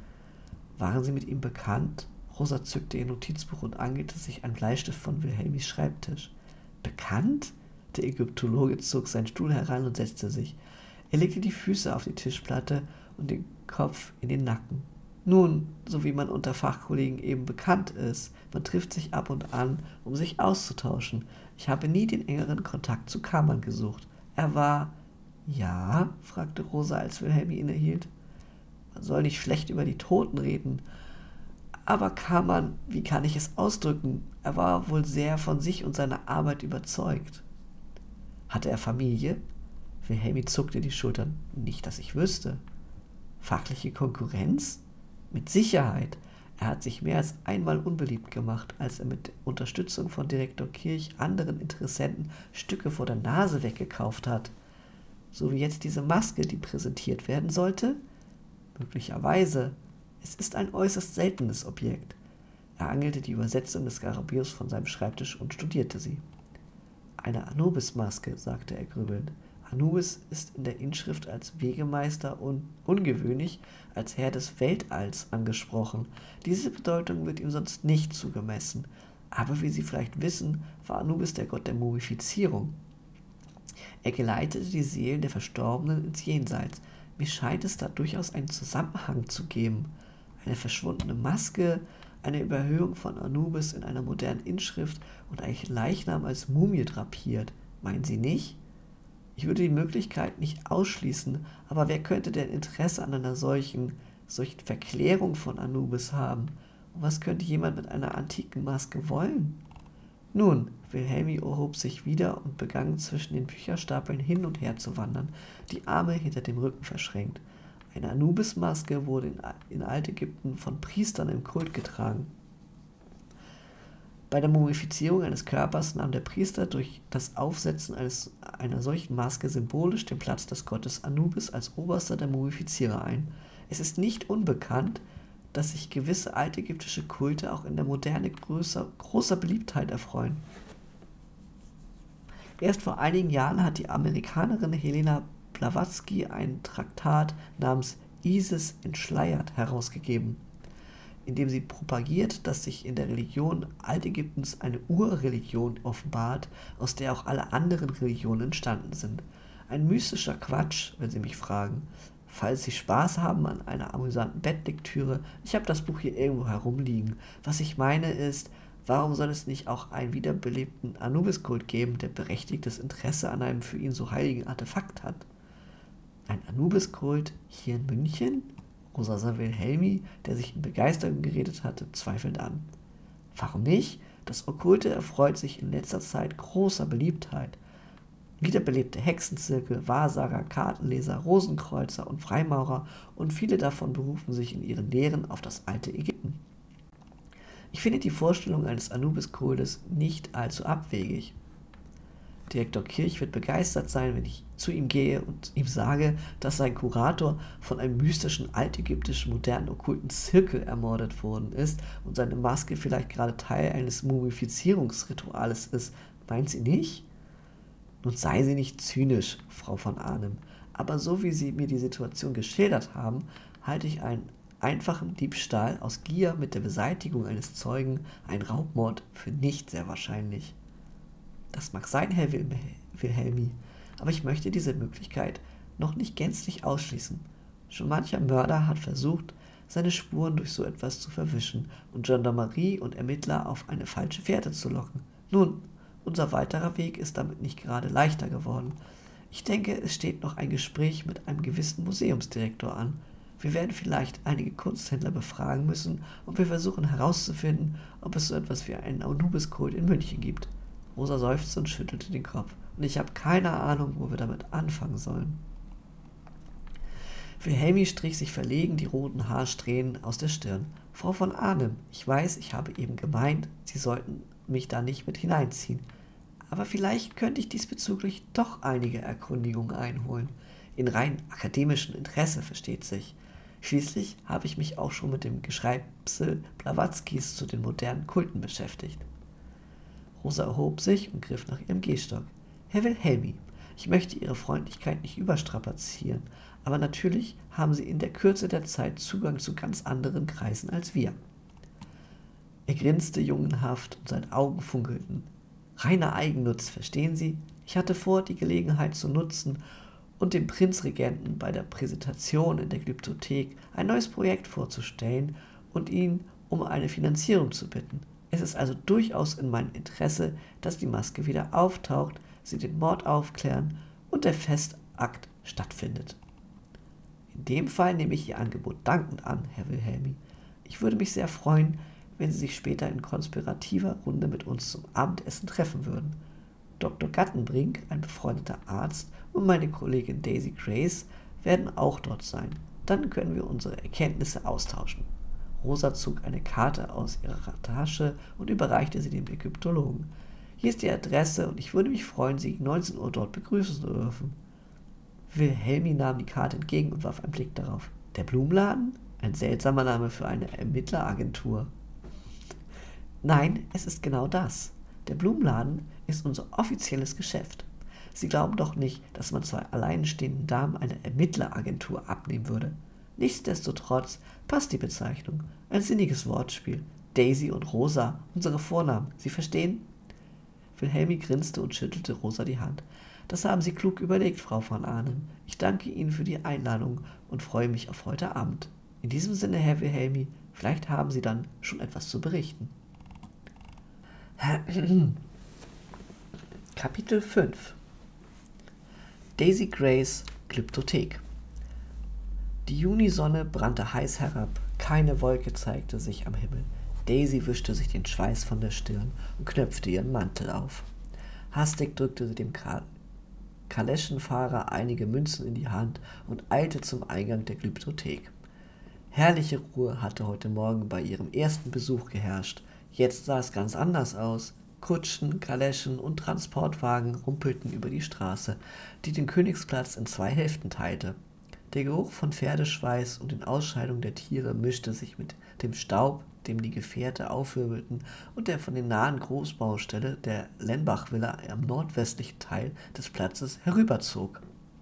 Waren Sie mit ihm bekannt? Rosa zückte ihr Notizbuch und angelte sich einen Bleistift von Wilhelmis Schreibtisch. Bekannt? Der Ägyptologe zog seinen Stuhl heran und setzte sich. Er legte die Füße auf die Tischplatte und den Kopf in den Nacken. Nun, so wie man unter Fachkollegen eben bekannt ist, man trifft sich ab und an, um sich auszutauschen. Ich habe nie den engeren Kontakt zu Kamann gesucht. Er war... Ja? Fragte Rosa, als Wilhelmi innehielt. Man soll nicht schlecht über die Toten reden. Aber Kamann, wie kann ich es ausdrücken? Er war wohl sehr von sich und seiner Arbeit überzeugt. Hatte er Familie? Wilhelmi zuckte die Schultern. Nicht, dass ich wüsste. Fachliche Konkurrenz? Mit Sicherheit. Er hat sich mehr als einmal unbeliebt gemacht, als er mit Unterstützung von Direktor Kirch anderen Interessenten Stücke vor der Nase weggekauft hat. So wie jetzt diese Maske, die präsentiert werden sollte? Möglicherweise. Es ist ein äußerst seltenes Objekt. Er angelte die Übersetzung des Skarabäus von seinem Schreibtisch und studierte sie. Eine Anubis-Maske, sagte er grübelnd. Anubis ist in der Inschrift als Wegemeister und ungewöhnlich als Herr des Weltalls angesprochen. Diese Bedeutung wird ihm sonst nicht zugemessen. Aber wie Sie vielleicht wissen, war Anubis der Gott der Mumifizierung. Er geleitete die Seelen der Verstorbenen ins Jenseits. Mir scheint es da durchaus einen Zusammenhang zu geben. Eine verschwundene Maske, eine Überhöhung von Anubis in einer modernen Inschrift und ein Leichnam als Mumie drapiert. Meinen Sie nicht? Ich würde die Möglichkeit nicht ausschließen, aber wer könnte denn Interesse an einer solchen, solchen Verklärung von Anubis haben? Und was könnte jemand mit einer antiken Maske wollen? Nun, Wilhelmi erhob sich wieder und begann zwischen den Bücherstapeln hin und her zu wandern, die Arme hinter dem Rücken verschränkt. Eine Anubis-Maske wurde in, in Altägypten von Priestern im Kult getragen. Bei der Mumifizierung eines Körpers nahm der Priester durch das Aufsetzen eines, einer solchen Maske symbolisch den Platz des Gottes Anubis als oberster der Mumifizierer ein. Es ist nicht unbekannt, dass sich gewisse altägyptische Kulte auch in der Moderne größer, großer Beliebtheit erfreuen. Erst vor einigen Jahren hat die Amerikanerin Helena Blavatsky ein Traktat namens Isis entschleiert herausgegeben, in dem sie propagiert, dass sich in der Religion Altägyptens eine Urreligion offenbart, aus der auch alle anderen Religionen entstanden sind. Ein mystischer Quatsch, wenn Sie mich fragen. Falls Sie Spaß haben an einer amüsanten Bettlektüre, ich habe das Buch hier irgendwo herumliegen. Was ich meine ist, warum soll es nicht auch einen wiederbelebten Anubis-Kult geben, der berechtigtes Interesse an einem für ihn so heiligen Artefakt hat? Ein Anubis-Kult hier in München? Rosa sah Wilhelmi, der sich in Begeisterung geredet hatte, zweifelnd an. Warum nicht? Das Okkulte erfreut sich in letzter Zeit großer Beliebtheit. Wiederbelebte Hexenzirkel, Wahrsager, Kartenleser, Rosenkreuzer und Freimaurer und viele davon berufen sich in ihren Lehren auf das alte Ägypten. Ich finde die Vorstellung eines Anubis-Kultes nicht allzu abwegig. Direktor Kirch wird begeistert sein, wenn ich zu ihm gehe und ihm sage, dass sein Kurator von einem mystischen, altägyptischen, modernen, okkulten Zirkel ermordet worden ist und seine Maske vielleicht gerade Teil eines Mumifizierungsrituales ist. Meint Sie nicht? Nun sei Sie nicht zynisch, Frau von Arnim, aber so wie Sie mir die Situation geschildert haben, halte ich einen einfachen Diebstahl aus Gier mit der Beseitigung eines Zeugen, einen Raubmord, für nicht sehr wahrscheinlich. Das mag sein, Herr Wil- Wilhelmi, aber ich möchte diese Möglichkeit noch nicht gänzlich ausschließen. Schon mancher Mörder hat versucht, seine Spuren durch so etwas zu verwischen und Gendarmerie und Ermittler auf eine falsche Fährte zu locken. Nun, unser weiterer Weg ist damit nicht gerade leichter geworden. Ich denke, es steht noch ein Gespräch mit einem gewissen Museumsdirektor an. Wir werden vielleicht einige Kunsthändler befragen müssen und wir versuchen herauszufinden, ob es so etwas wie einen Anubis-Kult in München gibt. Rosa seufzte und schüttelte den Kopf. Und ich habe keine Ahnung, wo wir damit anfangen sollen. Wilhelmi strich sich verlegen die roten Haarsträhnen aus der Stirn. Frau von Arnim, ich weiß, ich habe eben gemeint, Sie sollten mich da nicht mit hineinziehen. Aber vielleicht könnte ich diesbezüglich doch einige Erkundigungen einholen. In rein akademischem Interesse, versteht sich. Schließlich habe ich mich auch schon mit dem Geschreibsel Blawatzkis zu den modernen Kulten beschäftigt. Rosa erhob sich und griff nach ihrem Gehstock. »Herr Wilhelmi, ich möchte Ihre Freundlichkeit nicht überstrapazieren, aber natürlich haben Sie in der Kürze der Zeit Zugang zu ganz anderen Kreisen als wir.« Er grinste jungenhaft und seine Augen funkelten. »Reiner Eigennutz, verstehen Sie? Ich hatte vor, die Gelegenheit zu nutzen und dem Prinzregenten bei der Präsentation in der Glyptothek ein neues Projekt vorzustellen und ihn um eine Finanzierung zu bitten. Es ist also durchaus in meinem Interesse, dass die Maske wieder auftaucht, Sie den Mord aufklären und der Festakt stattfindet.« »In dem Fall nehme ich Ihr Angebot dankend an, Herr Wilhelmi. Ich würde mich sehr freuen, wenn Sie sich später in konspirativer Runde mit uns zum Abendessen treffen würden. Doktor Gattenbrink, ein befreundeter Arzt, und meine Kollegin Daisy Grace werden auch dort sein. Dann können wir unsere Erkenntnisse austauschen.« Rosa zog eine Karte aus ihrer Tasche und überreichte sie dem Ägyptologen. »Hier ist die Adresse und ich würde mich freuen, Sie gegen neunzehn Uhr dort begrüßen zu dürfen.« Wilhelmi nahm die Karte entgegen und warf einen Blick darauf. »Der Blumenladen? Ein seltsamer Name für eine Ermittleragentur.« »Nein, es ist genau das. Der Blumenladen ist unser offizielles Geschäft. Sie glauben doch nicht, dass man zwei alleinstehenden Damen eine Ermittleragentur abnehmen würde. Nichtsdestotrotz passt die Bezeichnung. Ein sinniges Wortspiel. Daisy und Rosa, unsere Vornamen. Sie verstehen?« Wilhelmi grinste und schüttelte Rosa die Hand. »Das haben Sie klug überlegt, Frau von Ahnen. Ich danke Ihnen für die Einladung und freue mich auf heute Abend. In diesem Sinne, Herr Wilhelmi, vielleicht haben Sie dann schon etwas zu berichten.« Kapitel fünf. Daisy Grace Glyptothek. Die Junisonne brannte heiß herab, keine Wolke zeigte sich am Himmel. Daisy wischte sich den Schweiß von der Stirn und knöpfte ihren Mantel auf. Hastig drückte sie dem Kaleschenfahrer einige Münzen in die Hand und eilte zum Eingang der Glyptothek. Herrliche Ruhe hatte heute Morgen bei ihrem ersten Besuch geherrscht. Jetzt sah es ganz anders aus. Kutschen, Kaleschen und Transportwagen rumpelten über die Straße, die den Königsplatz in zwei Hälften teilte. Der Geruch von Pferdeschweiß und den Ausscheidungen der Tiere mischte sich mit dem Staub, dem die Gefährte aufwirbelten und der von der nahen Großbaustelle der Lenbach-Villa am nordwestlichen Teil des Platzes herüberzog.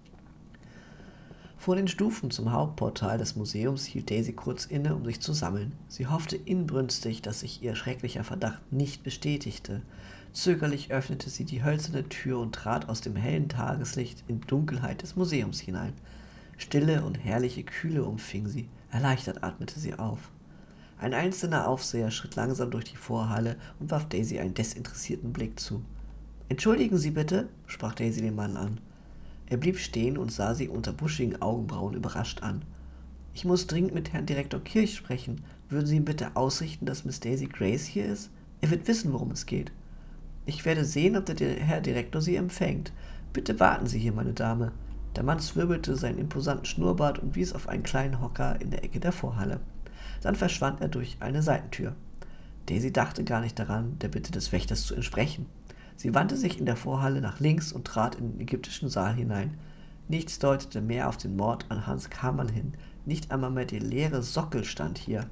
Vor den Stufen zum Hauptportal des Museums hielt Daisy kurz inne, um sich zu sammeln. Sie hoffte inbrünstig, dass sich ihr schrecklicher Verdacht nicht bestätigte. Zögerlich öffnete sie die hölzerne Tür und trat aus dem hellen Tageslicht in die Dunkelheit des Museums hinein. Stille und herrliche Kühle umfing sie. Erleichtert atmete sie auf. Ein einzelner Aufseher schritt langsam durch die Vorhalle und warf Daisy einen desinteressierten Blick zu. »Entschuldigen Sie bitte«, sprach Daisy den Mann an. Er blieb stehen und sah sie unter buschigen Augenbrauen überrascht an. »Ich muss dringend mit Herrn Direktor Kirch sprechen. Würden Sie ihm bitte ausrichten, dass Miss Daisy Grace hier ist? Er wird wissen, worum es geht. Ich werde sehen, ob der Herr Direktor sie empfängt. Bitte warten Sie hier, meine Dame.« Der Mann zwirbelte seinen imposanten Schnurrbart und wies auf einen kleinen Hocker in der Ecke der Vorhalle. Dann verschwand er durch eine Seitentür. Daisy dachte gar nicht daran, der Bitte des Wächters zu entsprechen. Sie wandte sich in der Vorhalle nach links und trat in den ägyptischen Saal hinein. Nichts deutete mehr auf den Mord an Hans Kamann hin. Nicht einmal mehr der leere Sockel stand hier.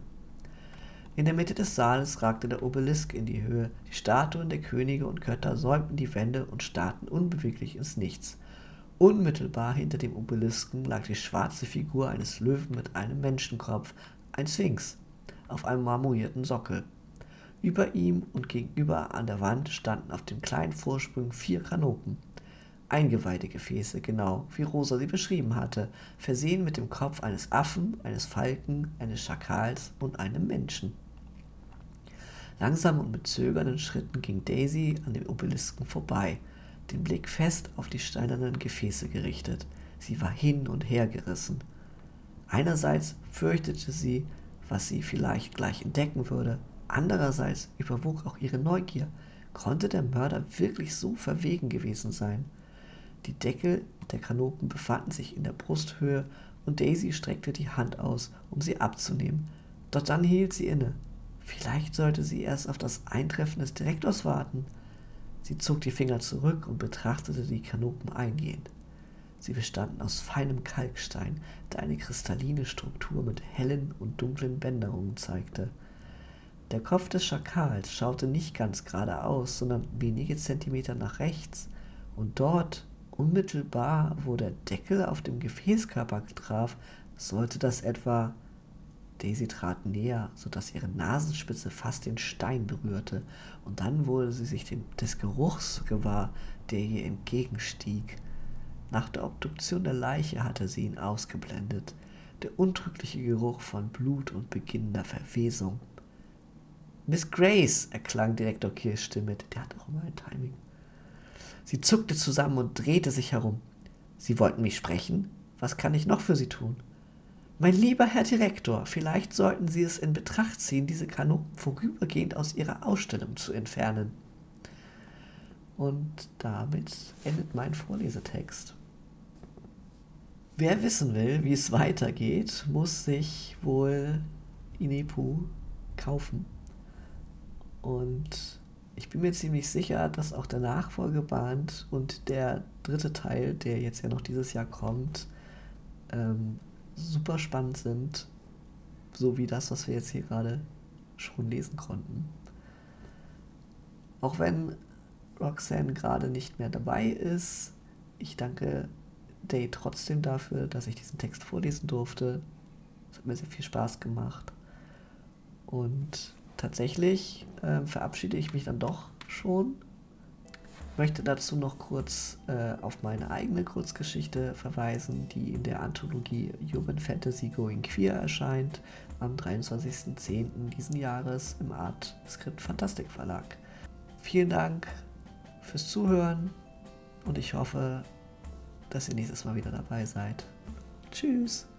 In der Mitte des Saales ragte der Obelisk in die Höhe. Die Statuen der Könige und Götter säumten die Wände und starrten unbeweglich ins Nichts. Unmittelbar hinter dem Obelisken lag die schwarze Figur eines Löwen mit einem Menschenkopf, ein Sphinx, auf einem marmorierten Sockel. Über ihm und gegenüber an der Wand standen auf dem kleinen Vorsprung vier Kanopen. Eingeweidegefäße, genau wie Rosa sie beschrieben hatte, versehen mit dem Kopf eines Affen, eines Falken, eines Schakals und einem Menschen. Langsam und mit zögernden Schritten ging Daisy an dem Obelisken vorbei, den Blick fest auf die steinernen Gefäße gerichtet. Sie war hin und her gerissen. Einerseits fürchtete sie, was sie vielleicht gleich entdecken würde. Andererseits überwog auch ihre Neugier. Konnte der Mörder wirklich so verwegen gewesen sein? Die Deckel der Kanopen befanden sich in der Brusthöhe und Daisy streckte die Hand aus, um sie abzunehmen. Doch dann hielt sie inne. Vielleicht sollte sie erst auf das Eintreffen des Direktors warten. Sie zog die Finger zurück und betrachtete die Kanopen eingehend. Sie bestanden aus feinem Kalkstein, der eine kristalline Struktur mit hellen und dunklen Bänderungen zeigte. Der Kopf des Schakals schaute nicht ganz geradeaus, sondern wenige Zentimeter nach rechts, und dort, unmittelbar, wo der Deckel auf dem Gefäßkörper traf, sollte das etwa... Daisy trat näher, sodass ihre Nasenspitze fast den Stein berührte, und dann wurde sie sich dem, des Geruchs gewahr, der ihr entgegenstieg. Nach der Obduktion der Leiche hatte sie ihn ausgeblendet, der untrügliche Geruch von Blut und beginnender Verwesung. »Miss Grace«, erklang Direktor Keels Stimme, der hatte auch immer ein Timing. Sie zuckte zusammen und drehte sich herum. »Sie wollten mich sprechen? Was kann ich noch für Sie tun?« »Mein lieber Herr Direktor, vielleicht sollten Sie es in Betracht ziehen, diese Kanonen vorübergehend aus Ihrer Ausstellung zu entfernen.« Und damit endet mein Vorlesetext. Wer wissen will, wie es weitergeht, muss sich wohl Inepu kaufen. Und ich bin mir ziemlich sicher, dass auch der Nachfolgeband und der dritte Teil, der jetzt ja noch dieses Jahr kommt, ähm, super spannend sind, so wie das, was wir jetzt hier gerade schon lesen konnten. Auch wenn Roxanne gerade nicht mehr dabei ist, ich danke Day trotzdem dafür, dass ich diesen Text vorlesen durfte. Es hat mir sehr viel Spaß gemacht. Und tatsächlich äh, verabschiede ich mich dann doch schon. Möchte dazu noch kurz äh, auf meine eigene Kurzgeschichte verweisen, die in der Anthologie Urban Fantasy Going Queer erscheint, am dreiundzwanzigsten zehnten diesen Jahres im Art Script Fantastik Verlag. Vielen Dank fürs Zuhören und ich hoffe, dass ihr nächstes Mal wieder dabei seid. Tschüss!